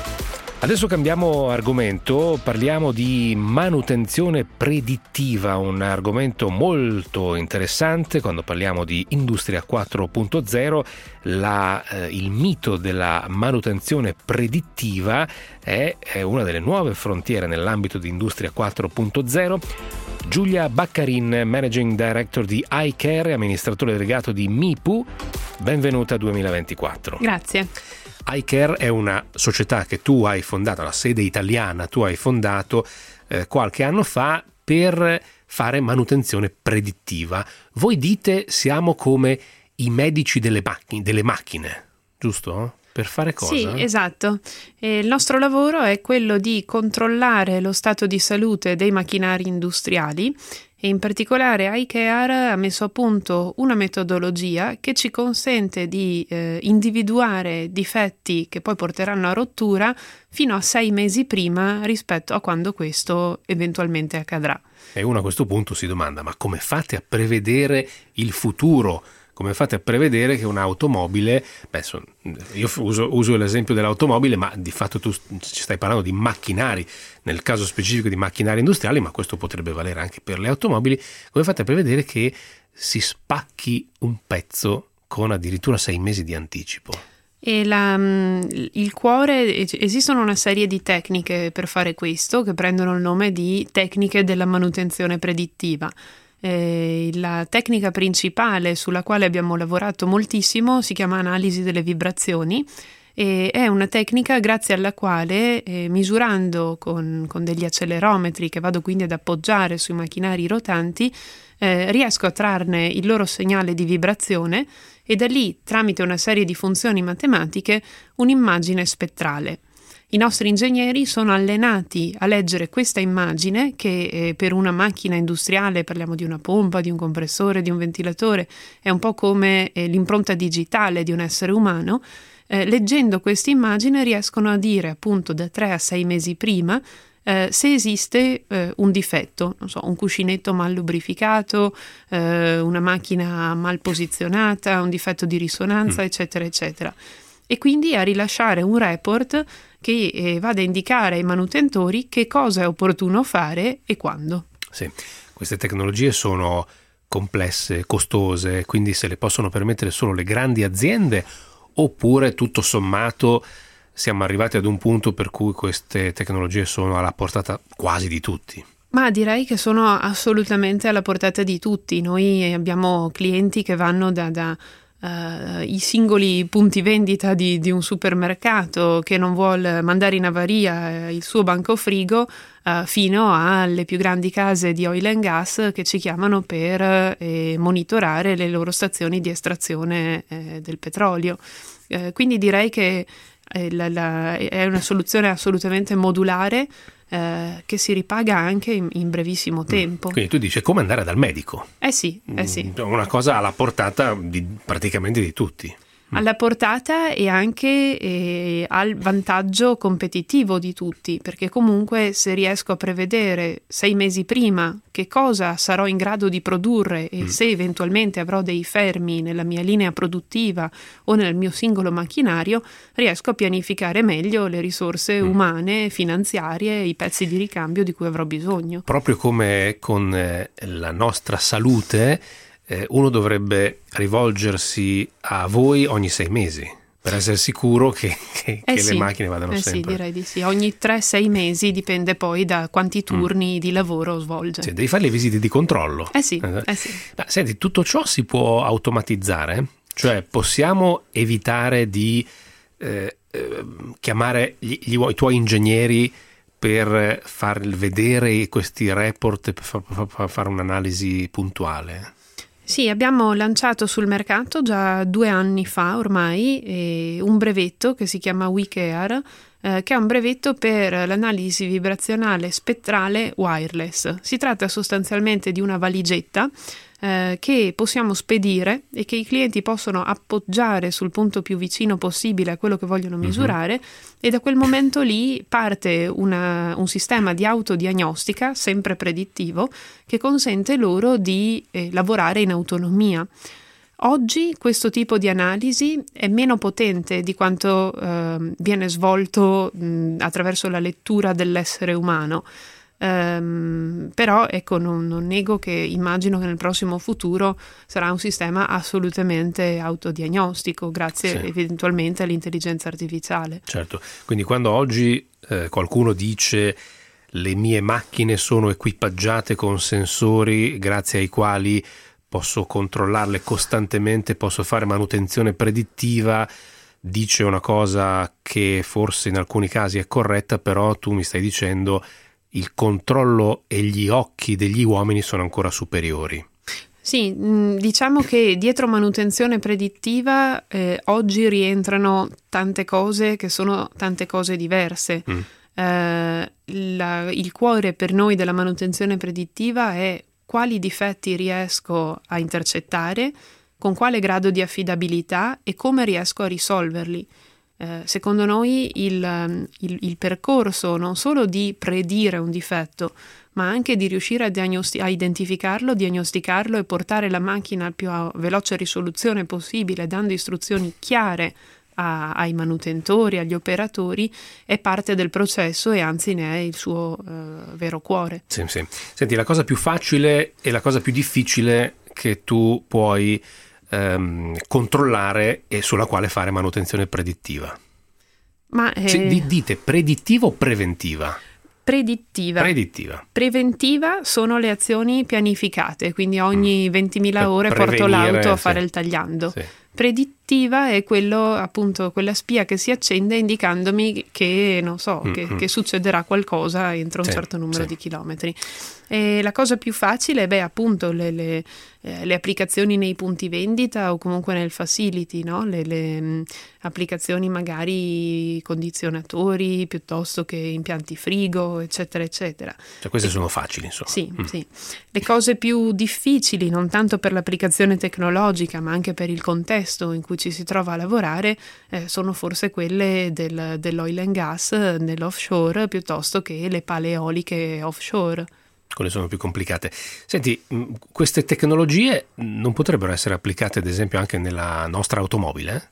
Adesso cambiamo argomento, parliamo di manutenzione predittiva, un argomento molto interessante quando parliamo di Industria quattro punto zero. La, eh, il mito della manutenzione predittiva è, è una delle nuove frontiere nell'ambito di Industria quattro punto zero. Giulia Baccarin, Managing Director di iCare, amministratore delegato di MIPU, benvenuta a duemilaventiquattro. Grazie. iCare è una società che tu hai fondato, la sede italiana tu hai fondato eh, qualche anno fa per fare manutenzione predittiva. Voi dite siamo come i medici delle macchine, delle macchine, giusto? Per fare cosa? Sì, esatto. E il nostro lavoro è quello di controllare lo stato di salute dei macchinari industriali, e in particolare iCare ha messo a punto una metodologia che ci consente di eh, individuare difetti che poi porteranno a rottura fino a sei mesi prima rispetto a quando questo eventualmente accadrà. E uno a questo punto si domanda: ma come fate a prevedere il futuro? Come fate a prevedere che un'automobile, beh, son, io uso, uso l'esempio dell'automobile, ma di fatto tu ci stai parlando di macchinari, nel caso specifico di macchinari industriali, ma questo potrebbe valere anche per le automobili. Come fate a prevedere che si spacchi un pezzo con addirittura sei mesi di anticipo? E la, il cuore, esistono una serie di tecniche per fare questo, che prendono il nome di tecniche della manutenzione predittiva. Eh, la tecnica principale sulla quale abbiamo lavorato moltissimo si chiama analisi delle vibrazioni, e è una tecnica grazie alla quale eh, misurando con, con degli accelerometri che vado quindi ad appoggiare sui macchinari rotanti eh, riesco a trarne il loro segnale di vibrazione, e da lì, tramite una serie di funzioni matematiche, un'immagine spettrale. I nostri ingegneri sono allenati a leggere questa immagine che eh, per una macchina industriale, parliamo di una pompa, di un compressore, di un ventilatore, è un po' come eh, l'impronta digitale di un essere umano. Eh, leggendo questa immagine riescono a dire appunto da tre a sei mesi prima eh, se esiste eh, un difetto, non so, un cuscinetto mal lubrificato, eh, una macchina mal posizionata, un difetto di risonanza, mm. eccetera, eccetera. E quindi a rilasciare un report che eh, vada a indicare ai manutentori che cosa è opportuno fare e quando. Sì, queste tecnologie sono complesse, costose, quindi se le possono permettere solo le grandi aziende, oppure tutto sommato siamo arrivati ad un punto per cui queste tecnologie sono alla portata quasi di tutti? Ma direi che sono assolutamente alla portata di tutti. Noi abbiamo clienti che vanno da, da uh, i singoli punti vendita di, di un supermercato che non vuole mandare in avaria il suo banco frigo, uh, fino alle più grandi case di oil and gas che ci chiamano per eh, monitorare le loro stazioni di estrazione eh, del petrolio. Uh, quindi direi che eh, la, la, è una soluzione assolutamente modulare, Eh, che si ripaga anche in, in brevissimo tempo. Quindi tu dici come andare dal medico. Eh sì, eh sì. Una cosa alla portata di praticamente di tutti. Alla portata e anche eh, al vantaggio competitivo di tutti, perché comunque se riesco a prevedere sei mesi prima che cosa sarò in grado di produrre e mm. se eventualmente avrò dei fermi nella mia linea produttiva o nel mio singolo macchinario, riesco a pianificare meglio le risorse mm. umane, finanziarie, i pezzi di ricambio di cui avrò bisogno. Proprio come con eh, la nostra salute, Eh, uno dovrebbe rivolgersi a voi ogni sei mesi per essere sicuro che, che, eh che sì, le macchine vadano eh sempre. Sì, direi di sì. Ogni tre sei mesi, dipende poi da quanti turni mm. di lavoro svolge. Sì, devi fare le visite di controllo. Eh sì, eh sì. Ma, senti, tutto ciò si può automatizzare? Cioè possiamo evitare di eh, eh, chiamare gli, gli, i tuoi ingegneri per far vedere questi report, per far, far, fare un'analisi puntuale? Sì, abbiamo lanciato sul mercato già due anni fa ormai eh, un brevetto che si chiama WeCare, eh, che è un brevetto per l'analisi vibrazionale spettrale wireless. Si tratta sostanzialmente di una valigetta eh, che possiamo spedire e che i clienti possono appoggiare sul punto più vicino possibile a quello che vogliono misurare, mm-hmm. e da quel momento lì parte una, un sistema di autodiagnostica sempre predittivo che consente loro di eh, lavorare in autonomia. Oggi questo tipo di analisi è meno potente di quanto eh, viene svolto mh, attraverso la lettura dell'essere umano. Um, però ecco, non, non nego che immagino che nel prossimo futuro sarà un sistema assolutamente autodiagnostico grazie sì. eventualmente all'intelligenza artificiale. Certo, quindi quando oggi eh, qualcuno dice le mie macchine sono equipaggiate con sensori grazie ai quali posso controllarle costantemente, posso fare manutenzione predittiva, dice una cosa che forse in alcuni casi è corretta, però tu mi stai dicendo il controllo e gli occhi degli uomini sono ancora superiori. Sì, diciamo che dietro manutenzione predittiva eh, oggi rientrano tante cose che sono tante cose diverse. Mm. Eh, la, il cuore per noi della manutenzione predittiva è quali difetti riesco a intercettare, con quale grado di affidabilità e come riesco a risolverli. Eh, secondo noi il, il, il percorso non solo di predire un difetto, ma anche di riuscire a, diagnosti- a identificarlo, diagnosticarlo e portare la macchina al più veloce risoluzione possibile, dando istruzioni chiare a, ai manutentori, agli operatori, è parte del processo e anzi ne è il suo eh, vero cuore. Sì, sì. Senti, la cosa più facile e la cosa più difficile che tu puoi Ehm, controllare e sulla quale fare manutenzione predittiva. Ma eh... sì, d- dite predittiva o preventiva? Predittiva. Predittiva. Preventiva sono le azioni pianificate, quindi ogni mm. ventimila per ore porto l'auto a fare sì. il tagliando. Sì. Predittiva è quello, appunto, quella spia che si accende indicandomi che, non so, mm, che, mm. che succederà qualcosa entro un sì, certo numero sì. di chilometri. E la cosa più facile è, beh, appunto, le, le, eh, le applicazioni nei punti vendita o comunque nel facility, no? Le, le mh, applicazioni magari condizionatori piuttosto che impianti frigo, eccetera, eccetera. Cioè queste e, sono facili, insomma. Sì, mm. sì. Le cose più difficili, non tanto per l'applicazione tecnologica, ma anche per il contesto in cui ci si trova a lavorare eh, sono forse quelle del, dell'oil and gas nell'offshore piuttosto che le pale eoliche offshore. Quelle sono più complicate. Senti, queste tecnologie non potrebbero essere applicate ad esempio anche nella nostra automobile?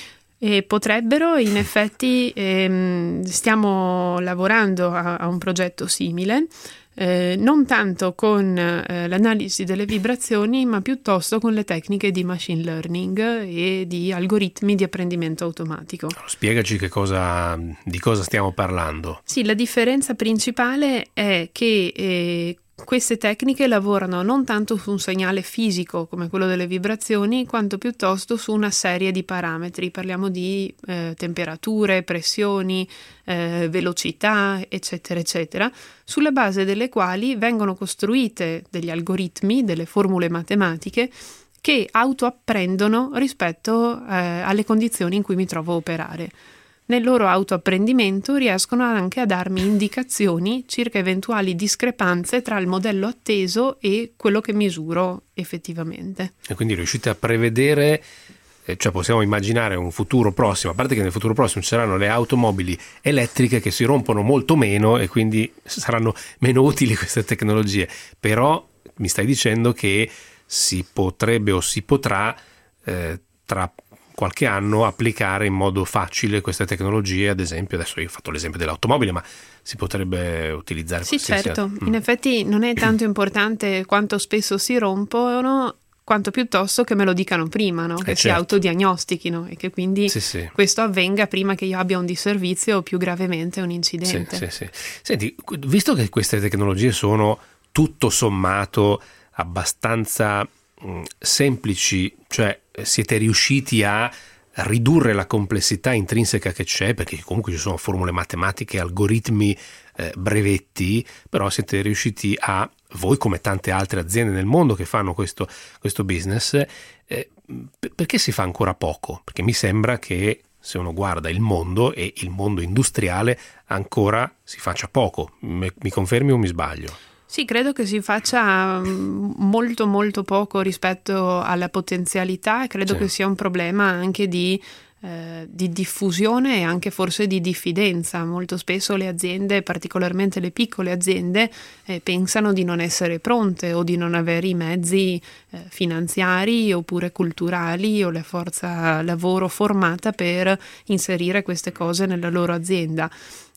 E potrebbero, in effetti ehm, stiamo lavorando a, a un progetto simile, eh, non tanto con eh, l'analisi delle vibrazioni, ma piuttosto con le tecniche di machine learning e di algoritmi di apprendimento automatico. Spiegaci che cosa, di cosa stiamo parlando. Sì, la differenza principale è che eh, queste tecniche lavorano non tanto su un segnale fisico come quello delle vibrazioni, quanto piuttosto su una serie di parametri. Parliamo di eh, temperature, pressioni, eh, velocità, eccetera, eccetera, sulla base delle quali vengono costruite degli algoritmi, delle formule matematiche che autoapprendono rispetto eh, alle condizioni in cui mi trovo a operare. Nel loro autoapprendimento riescono anche a darmi indicazioni circa eventuali discrepanze tra il modello atteso e quello che misuro effettivamente. E quindi riuscite a prevedere, eh, cioè possiamo immaginare un futuro prossimo, a parte che nel futuro prossimo ci saranno le automobili elettriche che si rompono molto meno e quindi saranno meno utili queste tecnologie, però mi stai dicendo che si potrebbe o si potrà eh, tra qualche anno applicare in modo facile queste tecnologie, ad esempio, adesso io ho fatto l'esempio dell'automobile, ma si potrebbe utilizzare Sì, qualsiasi... certo, Mm. in effetti non è tanto importante quanto spesso si rompono, quanto piuttosto che me lo dicano prima, no? Che Eh, si certo. autodiagnostichino e che quindi Sì, sì. questo avvenga prima che io abbia un disservizio o più gravemente un incidente. Sì, sì, sì. Senti, visto che queste tecnologie sono tutto sommato abbastanza mh, semplici, cioè siete riusciti a ridurre la complessità intrinseca che c'è, perché comunque ci sono formule matematiche, algoritmi, eh, brevetti, però siete riusciti a, voi come tante altre aziende nel mondo che fanno questo, questo business, eh, perché si fa ancora poco? Perché mi sembra che se uno guarda il mondo e il mondo industriale ancora si faccia poco. Mi, mi confermi o mi sbaglio? Sì, credo che si faccia molto molto poco rispetto alla potenzialità e credo Sì. che sia un problema anche di, eh, di diffusione e anche forse di diffidenza. Molto spesso le aziende, particolarmente le piccole aziende, eh, pensano di non essere pronte o di non avere i mezzi eh, finanziari oppure culturali o la forza lavoro formata per inserire queste cose nella loro azienda.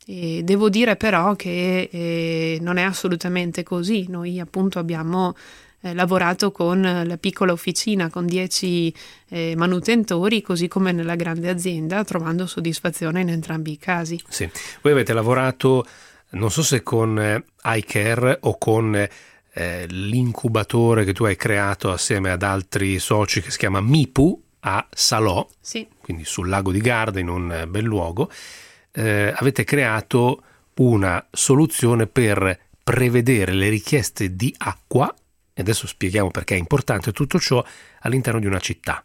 E devo dire però che eh, non è assolutamente così. Noi appunto abbiamo eh, lavorato con la piccola officina con dieci eh, manutentori, così come nella grande azienda, trovando soddisfazione in entrambi i casi. Sì. Voi avete lavorato, non so se con eh, iCare o con eh, l'incubatore che tu hai creato assieme ad altri soci che si chiama MIPU a Salò, Sì. quindi sul lago di Garda, in un eh, bel luogo. Eh, avete creato una soluzione per prevedere le richieste di acqua, e adesso spieghiamo perché è importante tutto ciò, all'interno di una città.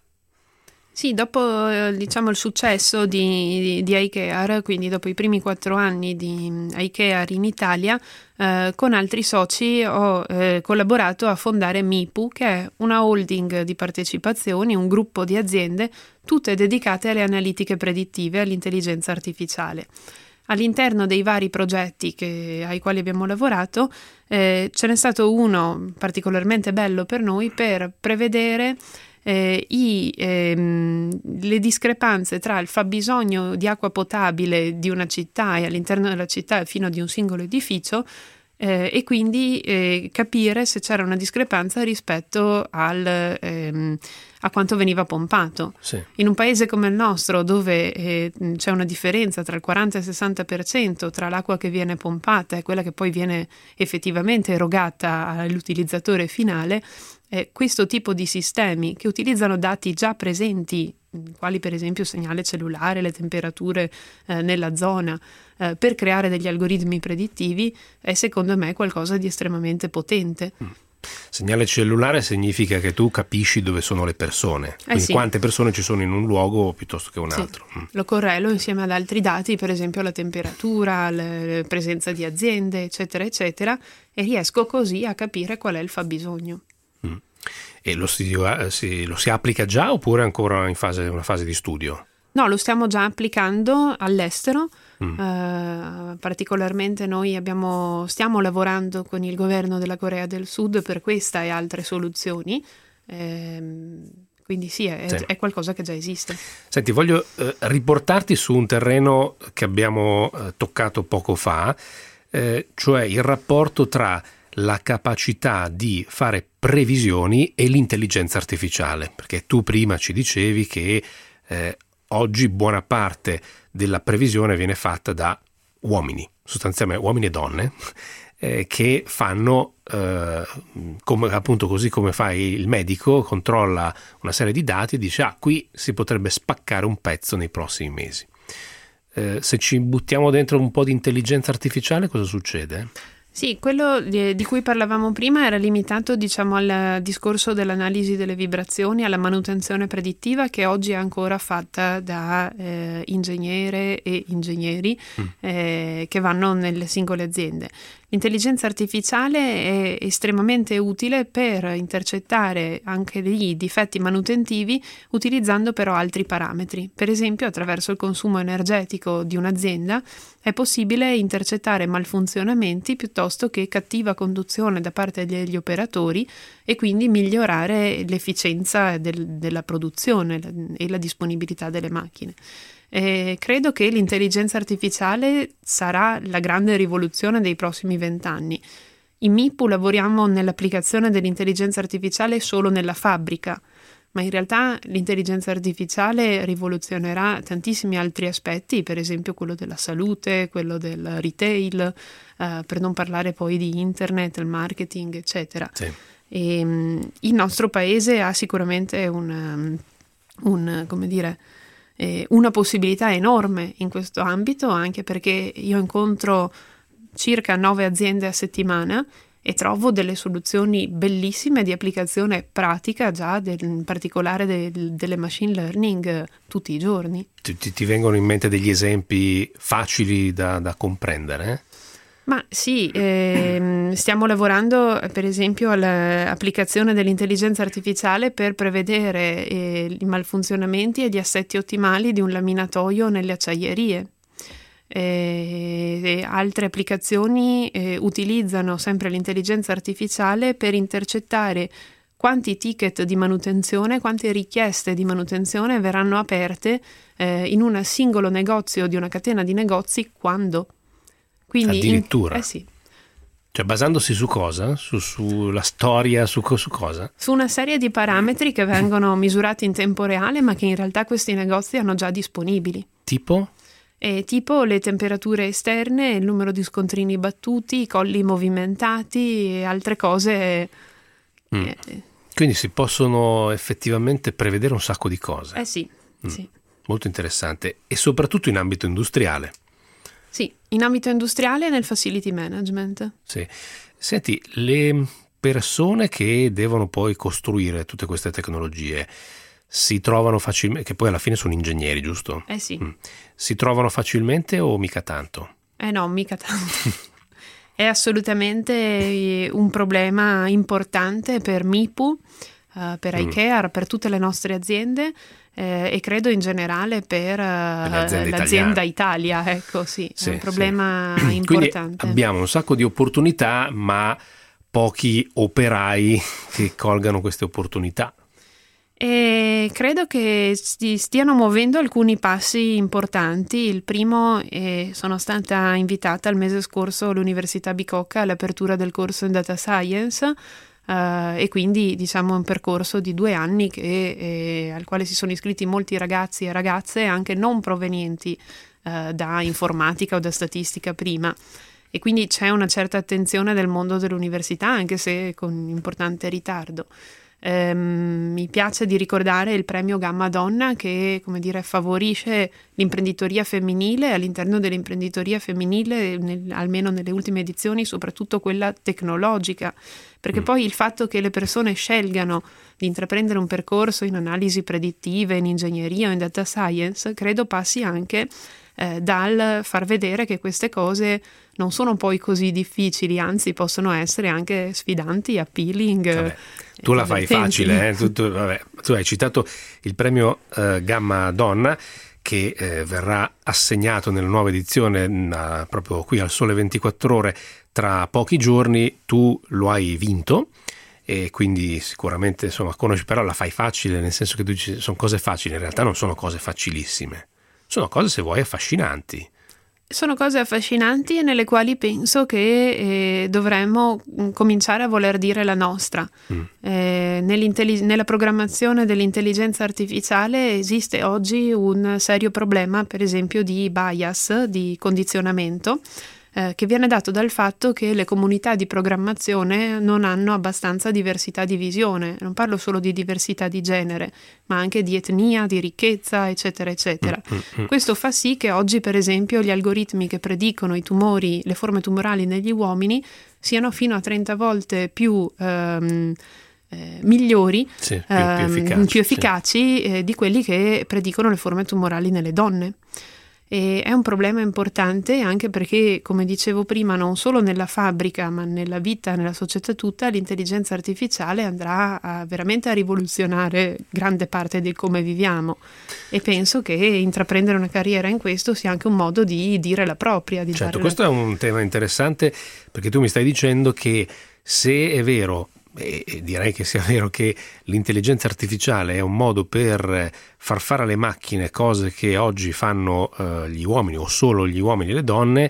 Sì, dopo eh, diciamo il successo di, di, di iCare, quindi dopo i primi quattro anni di iCare in Italia, eh, con altri soci ho eh, collaborato a fondare MIPU, che è una holding di partecipazioni, un gruppo di aziende, tutte dedicate alle analitiche predittive e all'intelligenza artificiale. All'interno dei vari progetti che, ai quali abbiamo lavorato, eh, ce n'è stato uno particolarmente bello per noi per prevedere Eh, i, ehm, le discrepanze tra il fabbisogno di acqua potabile di una città e all'interno della città fino di un singolo edificio eh, e quindi eh, capire se c'era una discrepanza rispetto al, ehm, a quanto veniva pompato. Sì. In un paese come il nostro, dove eh, c'è una differenza tra il quaranta e il sessanta per cento tra l'acqua che viene pompata e quella che poi viene effettivamente erogata all'utilizzatore finale, Eh, questo tipo di sistemi che utilizzano dati già presenti, quali per esempio il segnale cellulare, le temperature eh, nella zona, eh, per creare degli algoritmi predittivi, è secondo me qualcosa di estremamente potente. Mm. Segnale cellulare significa che tu capisci dove sono le persone, quindi eh sì. quante persone ci sono in un luogo piuttosto che un Sì. altro. Mm. Lo correlo insieme ad altri dati, per esempio la temperatura, la presenza di aziende, eccetera, eccetera, e riesco così a capire qual è il fabbisogno. E lo si, si, lo si applica già oppure è ancora in fase, una fase di studio? No, lo stiamo già applicando all'estero. Mm. Uh, particolarmente noi abbiamo, stiamo lavorando con il governo della Corea del Sud per questa e altre soluzioni. Ehm, quindi sì è, sì, è qualcosa che già esiste. Senti, voglio eh, riportarti su un terreno che abbiamo eh, toccato poco fa, eh, cioè il rapporto tra la capacità di fare previsioni e l'intelligenza artificiale, perché tu prima ci dicevi che eh, oggi buona parte della previsione viene fatta da uomini, sostanzialmente uomini e donne, eh, che fanno, eh, come, appunto così come fa il medico, controlla una serie di dati e dice ah, qui si potrebbe spaccare un pezzo nei prossimi mesi. Eh, se ci buttiamo dentro un po' di intelligenza artificiale, cosa succede? Sì, quello di, di cui parlavamo prima era limitato, diciamo, al discorso dell'analisi delle vibrazioni, alla manutenzione predittiva, che oggi è ancora fatta da eh, ingegnere e ingegneri mm. eh, che vanno nelle singole aziende. L'intelligenza artificiale è estremamente utile per intercettare anche dei difetti manutentivi utilizzando però altri parametri. Per esempio, attraverso il consumo energetico di un'azienda è possibile intercettare malfunzionamenti piuttosto che cattiva conduzione da parte degli operatori e quindi migliorare l'efficienza del, della produzione e la disponibilità delle macchine. Eh, credo che l'intelligenza artificiale sarà la grande rivoluzione dei prossimi vent'anni. In M I P U lavoriamo nell'applicazione dell'intelligenza artificiale solo nella fabbrica, ma in realtà l'intelligenza artificiale rivoluzionerà tantissimi altri aspetti, per esempio quello della salute, quello del retail, eh, per non parlare poi di internet, il marketing, eccetera. Sì. E, um, il nostro paese ha sicuramente un, un come dire, eh, una possibilità enorme in questo ambito, anche perché io incontro circa nove aziende a settimana e trovo delle soluzioni bellissime di applicazione pratica già del, in particolare del, delle machine learning eh, tutti i giorni. Ti, ti vengono in mente degli esempi facili da, da comprendere? Eh? Ma sì, ehm, stiamo lavorando per esempio all'applicazione dell'intelligenza artificiale per prevedere eh, i malfunzionamenti e gli assetti ottimali di un laminatoio nelle acciaierie. E altre applicazioni eh, utilizzano sempre l'intelligenza artificiale per intercettare quanti ticket di manutenzione, quante richieste di manutenzione verranno aperte eh, in un singolo negozio di una catena di negozi quando. Quindi addirittura? In, eh sì. Cioè basandosi su cosa? Su, sulla storia, su, su cosa? Su una serie di parametri che vengono misurati in tempo reale ma che in realtà questi negozi hanno già disponibili. Tipo? E tipo le temperature esterne, il numero di scontrini battuti, i colli movimentati e altre cose. Mm. Eh, Quindi si possono effettivamente prevedere un sacco di cose. Eh sì, mm. sì. Molto interessante. E soprattutto in ambito industriale. Sì, in ambito industriale e nel facility management. Sì. Senti, le persone che devono poi costruire tutte queste tecnologie si trovano facilmente, che poi alla fine sono ingegneri, giusto? Eh sì. Mm. Si trovano facilmente o mica tanto? Eh no, mica tanto. È assolutamente un problema importante per M I P U, uh, per mm. iCare, per tutte le nostre aziende eh, e credo in generale per, uh, per l'azienda Italia. Ecco, sì, sì, è un problema sì. importante. Quindi abbiamo un sacco di opportunità, ma pochi operai che colgano queste opportunità. E credo che si stiano muovendo alcuni passi importanti. Il primo, eh, sono stata invitata il mese scorso all'Università Bicocca all'apertura del corso in Data Science eh, e quindi diciamo un percorso di due anni che, eh, al quale si sono iscritti molti ragazzi e ragazze anche non provenienti eh, da informatica o da statistica prima. E quindi c'è una certa attenzione del mondo dell'università, anche se con importante ritardo. Um, mi piace di ricordare il premio Gamma Donna che, come dire, favorisce l'imprenditoria femminile, all'interno dell'imprenditoria femminile, nel, almeno nelle ultime edizioni, soprattutto quella tecnologica, perché mm. poi il fatto che le persone scelgano di intraprendere un percorso in analisi predittive, in ingegneria o in data science, credo passi anche eh, dal far vedere che queste cose non sono poi così difficili, anzi possono essere anche sfidanti, appealing. Vabbè, tu la fai facile, eh? tu, tu, vabbè, tu hai citato il premio eh, Gamma Donna, che eh, verrà assegnato nella nuova edizione uh, proprio qui al Sole ventiquattro Ore tra pochi giorni. Tu lo hai vinto e quindi sicuramente, insomma, conosci, però la fai facile, nel senso che tu dici sono cose facili, in realtà non sono cose facilissime, sono cose, se vuoi, affascinanti. Sono cose affascinanti e nelle quali penso che eh, dovremmo cominciare a voler dire la nostra. Mm. Eh, nella programmazione dell'intelligenza artificiale esiste oggi un serio problema, per esempio, di bias, di condizionamento, eh, che viene dato dal fatto che le comunità di programmazione non hanno abbastanza diversità di visione. Non parlo solo di diversità di genere, ma anche di etnia, di ricchezza, eccetera, eccetera. Mm-hmm. Questo fa sì che oggi, per esempio, gli algoritmi che predicono i tumori, le forme tumorali negli uomini, siano fino a trenta volte più ehm, eh, migliori, sì, più, ehm, più efficaci, più efficaci sì. eh, di quelli che predicono le forme tumorali nelle donne. E è un problema importante anche perché, come dicevo prima, non solo nella fabbrica ma nella vita, nella società tutta, l'intelligenza artificiale andrà a veramente a rivoluzionare grande parte di come viviamo, e penso che intraprendere una carriera in questo sia anche un modo di dire la propria. Di certo, dare questo la... è un tema interessante, perché tu mi stai dicendo che, se è vero, e direi che sia vero, che l'intelligenza artificiale è un modo per far fare alle macchine cose che oggi fanno eh, gli uomini, o solo gli uomini e le donne,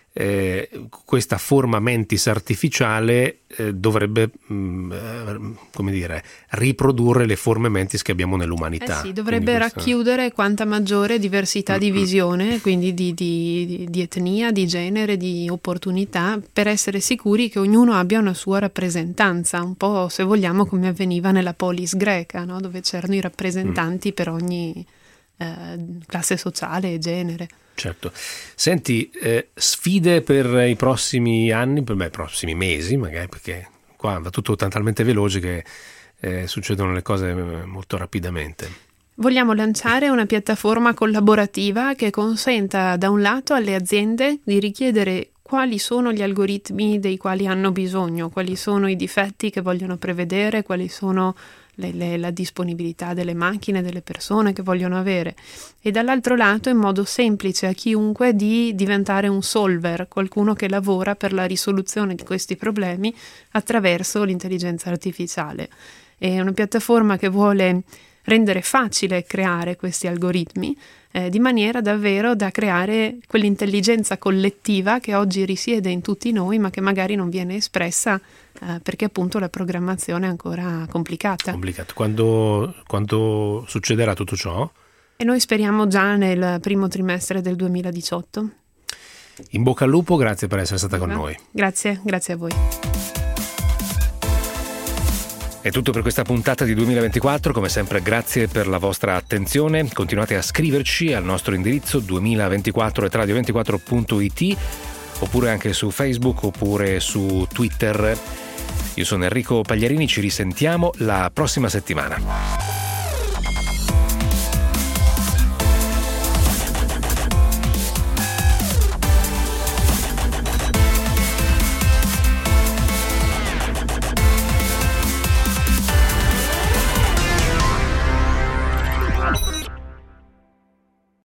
eh, questa forma mentis artificiale eh, dovrebbe mh, eh, come dire, riprodurre le forme mentis che abbiamo nell'umanità. Eh sì, dovrebbe questa... racchiudere quanta maggiore diversità mm-hmm. di visione, quindi di, di, di etnia, di genere, di opportunità, per essere sicuri che ognuno abbia una sua rappresentanza, un po', se vogliamo, come avveniva nella polis greca, no? Dove c'erano i rappresentanti mm. per ogni eh, classe sociale e genere. Certo. Senti, eh, sfide per i prossimi anni, per i prossimi mesi magari, perché qua va tutto talmente veloce che eh, succedono le cose molto rapidamente. Vogliamo lanciare una piattaforma collaborativa che consenta da un lato alle aziende di richiedere quali sono gli algoritmi dei quali hanno bisogno, quali sono i difetti che vogliono prevedere, quali sono le, le, la disponibilità delle macchine, delle persone che vogliono avere, e dall'altro lato in modo semplice a chiunque di diventare un solver, qualcuno che lavora per la risoluzione di questi problemi attraverso l'intelligenza artificiale. È una piattaforma che vuole rendere facile creare questi algoritmi, eh, di maniera davvero da creare quell'intelligenza collettiva che oggi risiede in tutti noi, ma che magari non viene espressa eh, perché appunto la programmazione è ancora complicata. Complicato. Quando, quando succederà tutto ciò? E noi speriamo già nel primo trimestre del duemiladiciotto. In bocca al lupo, grazie per essere stata con noi. Grazie, grazie a voi. È tutto per questa puntata di duemilaventiquattro, come sempre grazie per la vostra attenzione, continuate a scriverci al nostro indirizzo duemilaventiquattro chiocciola radio ventiquattro punto it, oppure anche su Facebook, oppure su Twitter. Io sono Enrico Pagliarini, ci risentiamo la prossima settimana.